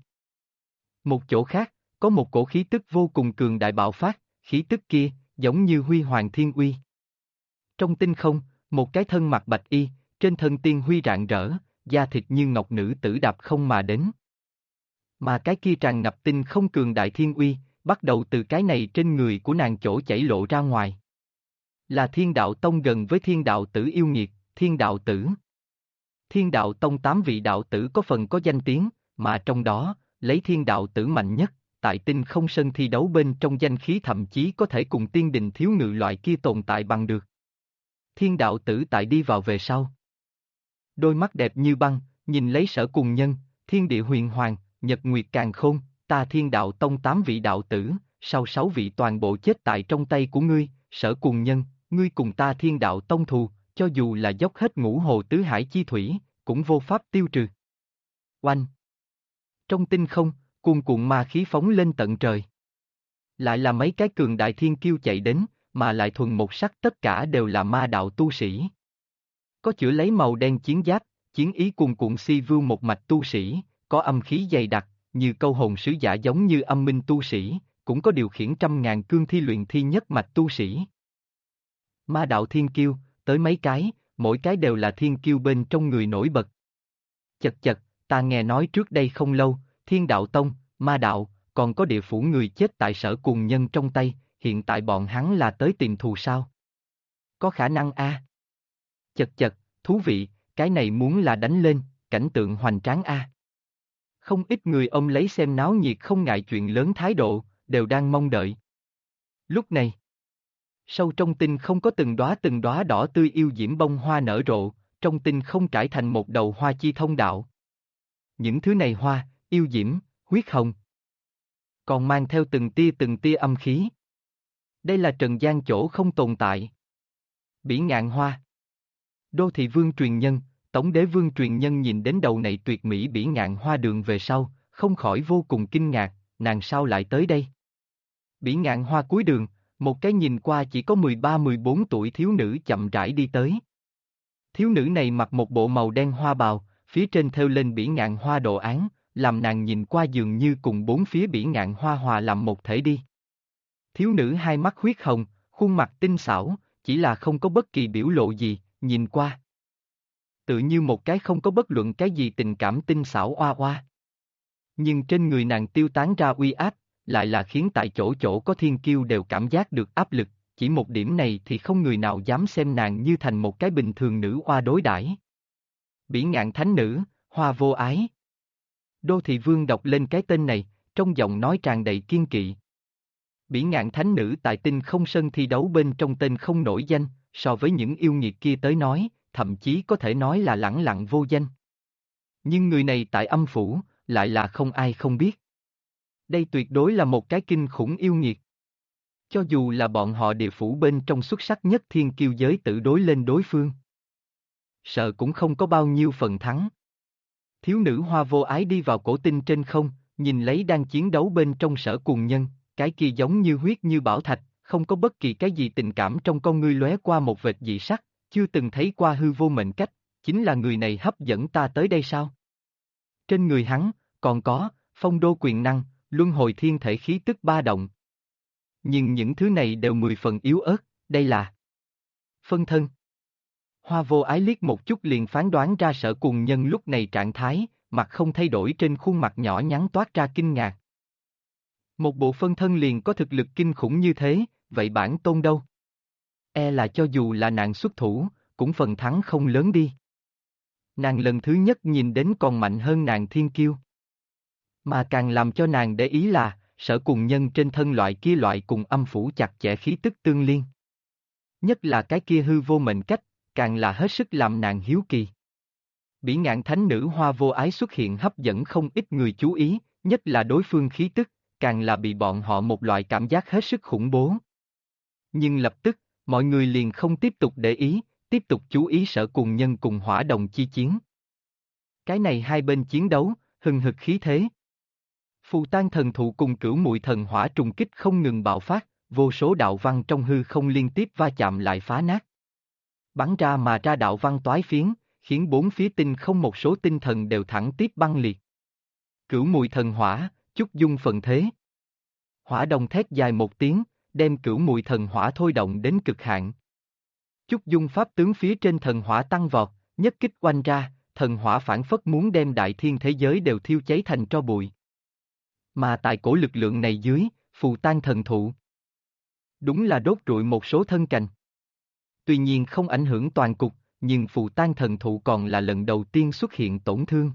Một chỗ khác, có một cổ khí tức vô cùng cường đại bạo phát, khí tức kia, giống như huy hoàng thiên uy. Trong tinh không, một cái thân mặc bạch y, trên thân tiên huy rạng rỡ, da thịt như ngọc nữ tử đạp không mà đến. Mà cái kia tràn ngập tinh không cường đại thiên uy, bắt đầu từ cái này trên người của nàng chỗ chảy lộ ra ngoài. Là Thiên Đạo Tông gần với Thiên Đạo Tử yêu nghiệt, Thiên Đạo Tử. Thiên Đạo Tông 8 vị đạo tử có phần có danh tiếng, mà trong đó, lấy Thiên Đạo Tử mạnh nhất, tại tinh không sân thi đấu bên trong danh khí thậm chí có thể cùng tiên đình thiếu ngự loại kia tồn tại bằng được. Thiên Đạo Tử tại đi vào về sau. Đôi mắt đẹp như băng, nhìn lấy Sở Cùng Nhân, thiên địa huyền hoàng, nhật nguyệt càn khôn, ta Thiên Đạo Tông 8 vị đạo tử, sau 6 vị toàn bộ chết tại trong tay của ngươi, Sở Cùng Nhân, ngươi cùng ta Thiên Đạo Tông thù, cho dù là dốc hết ngũ hồ tứ hải chi thủy, cũng vô pháp tiêu trừ. Oanh! Trong tinh không, cuồn cuộn ma khí phóng lên tận trời. Lại là mấy cái cường đại thiên kiêu chạy đến, mà lại thuần một sắc tất cả đều là ma đạo tu sĩ. Có chữa lấy màu đen chiến giáp, chiến ý cuồn cuộn si vưu một mạch tu sĩ, có âm khí dày đặc, như câu hồn sứ giả giống như âm minh tu sĩ, cũng có điều khiển trăm ngàn cương thi luyện thi nhất mạch tu sĩ. Ma đạo thiên kiêu, tới mấy cái, mỗi cái đều là thiên kiêu bên trong người nổi bật. Chật chật, ta nghe nói trước đây không lâu, Thiên Đạo Tông, Ma đạo, còn có địa phủ người chết tại Sở Cùng Nhân trong tay, hiện tại bọn hắn là tới tìm thù sao? Có khả năng a. Chật chật, thú vị, cái này muốn là đánh lên, cảnh tượng hoành tráng a. Không ít người ông lấy xem náo nhiệt không ngại chuyện lớn thái độ, đều đang mong đợi. Lúc này, sâu trong tinh không có từng đóa đỏ tươi yêu diễm bông hoa nở rộ, trong tinh không trải thành một đầu hoa chi thông đạo. Những thứ này hoa, yêu diễm, huyết hồng, còn mang theo từng tia âm khí. Đây là trần gian chỗ không tồn tại. Bỉ ngạn hoa. Đô thị vương truyền nhân, Tống đế vương truyền nhân nhìn đến đầu này tuyệt mỹ bỉ ngạn hoa đường về sau, không khỏi vô cùng kinh ngạc, nàng sao lại tới đây? Bỉ ngạn hoa cuối đường, một cái nhìn qua chỉ có 13-14 tuổi thiếu nữ chậm rãi đi tới. Thiếu nữ này mặc một bộ màu đen hoa bào, phía trên thêu lên bỉ ngạn hoa đồ án, làm nàng nhìn qua dường như cùng bốn phía bỉ ngạn hoa hòa làm một thể đi. Thiếu nữ hai mắt huyết hồng, khuôn mặt tinh xảo, chỉ là không có bất kỳ biểu lộ gì, nhìn qua. Tự như một cái không có bất luận cái gì tình cảm tinh xảo oa oa. Nhưng trên người nàng tiêu tán ra uy áp, lại là khiến tại chỗ chỗ có thiên kiêu đều cảm giác được áp lực, chỉ một điểm này thì không người nào dám xem nàng như thành một cái bình thường nữ oa đối đãi. Bỉ ngạn thánh nữ, Hoa Vô Ái. Đô thị vương đọc lên cái tên này, trong giọng nói tràn đầy kiên kỵ. Bỉ ngạn thánh nữ tại tinh không sân thi đấu bên trong tên không nổi danh, so với những yêu nghiệt kia tới nói, thậm chí có thể nói là lẳng lặng vô danh. Nhưng người này tại âm phủ, lại là không ai không biết. Đây tuyệt đối là một cái kinh khủng yêu nghiệt. Cho dù là bọn họ địa phủ bên trong xuất sắc nhất thiên kiêu giới tự đối lên đối phương, sợ cũng không có bao nhiêu phần thắng. Thiếu nữ Hoa Vô Ái đi vào cổ tinh trên không, nhìn lấy đang chiến đấu bên trong Sở Cùng Nhân, cái kia giống như huyết như bảo thạch, không có bất kỳ cái gì tình cảm trong con ngươi lóe qua một vệt dị sắc, chưa từng thấy qua hư vô mệnh cách, chính là người này hấp dẫn ta tới đây sao? Trên người hắn, còn có, phong đô quyền năng, luân hồi thiên thể khí tức ba động. Nhưng những thứ này đều 10 phần yếu ớt, đây là phân thân. Hoa Vô Ái liếc một chút liền phán đoán ra Sở Cùng Nhân lúc này trạng thái, mặt không thay đổi trên khuôn mặt nhỏ nhắn toát ra kinh ngạc. Một bộ phân thân liền có thực lực kinh khủng như thế, vậy bản tôn đâu? E là cho dù là nàng xuất thủ, cũng phần thắng không lớn đi. Nàng lần thứ nhất nhìn đến còn mạnh hơn nàng thiên kiêu. Mà càng làm cho nàng để ý là, Sở Cùng Nhân trên thân loại kia loại cùng âm phủ chặt chẽ khí tức tương liên. Nhất là cái kia hư vô mệnh cách, càng là hết sức làm nàng hiếu kỳ. Bỉ ngạn thánh nữ Hoa Vô Ái xuất hiện hấp dẫn không ít người chú ý, nhất là đối phương khí tức, càng là bị bọn họ một loại cảm giác hết sức khủng bố. Nhưng lập tức, mọi người liền không tiếp tục để ý, tiếp tục chú ý Sở Cùng Nhân cùng Hỏa Đồng chi chiến. Cái này hai bên chiến đấu, hừng hực khí thế. Phù Tang thần thụ cùng Cửu Muội thần hỏa trùng kích không ngừng bạo phát, vô số đạo văn trong hư không liên tiếp va chạm lại phá nát. Bắn ra mà ra đạo văn toái phiến, khiến bốn phía tinh không một số tinh thần đều thẳng tiếp băng liệt. Cửu Muội thần hỏa, Chúc Dung phần thế. Hỏa Đồng thét dài một tiếng, đem Cửu Muội thần hỏa thôi động đến cực hạn. Chúc Dung pháp tướng phía trên thần hỏa tăng vọt, nhất kích oanh ra, thần hỏa phản phất muốn đem đại thiên thế giới đều thiêu cháy thành tro bụi. Mà tại cổ lực lượng này dưới, Phù Tang thần thụ đúng là đốt rụi một số thân cành. Tuy nhiên không ảnh hưởng toàn cục, nhưng Phù Tang thần thụ còn là lần đầu tiên xuất hiện tổn thương.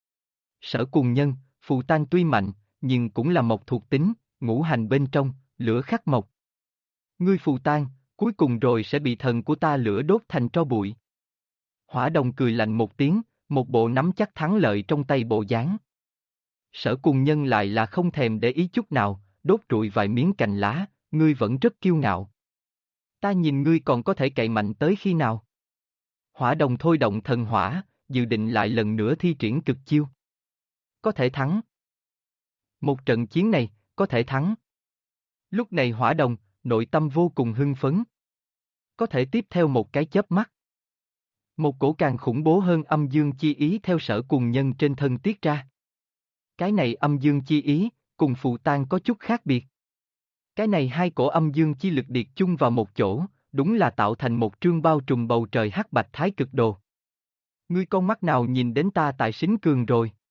Sở Cùng Nhân, Phù Tang tuy mạnh, nhưng cũng là mộc thuộc tính, ngũ hành bên trong, lửa khắc mộc. Ngươi Phù Tang, cuối cùng rồi sẽ bị thần của ta lửa đốt thành tro bụi. Hỏa Đồng cười lạnh một tiếng, một bộ nắm chắc thắng lợi trong tay bộ dáng. Sở Cùng Nhân lại là không thèm để ý chút nào, đốt rụi vài miếng cành lá, ngươi vẫn rất kiêu ngạo. Ta nhìn ngươi còn có thể cậy mạnh tới khi nào? Hỏa Đồng thôi động thần hỏa, dự định lại lần nữa thi triển cực chiêu. Có thể thắng. Một trận chiến này, có thể thắng. Lúc này Hỏa Đồng, nội tâm vô cùng hưng phấn. Có thể tiếp theo một cái chớp mắt. Một cổ càng khủng bố hơn âm dương chi ý theo Sở Cùng Nhân trên thân tiết ra. Cái này âm dương chi ý, cùng Phù Tang có chút khác biệt. Cái này hai cổ âm dương chi lực điệt chung vào một chỗ, đúng là tạo thành một trương bao trùm bầu trời hắc bạch thái cực đồ. Ngươi con mắt nào nhìn đến ta tại sính cường rồi?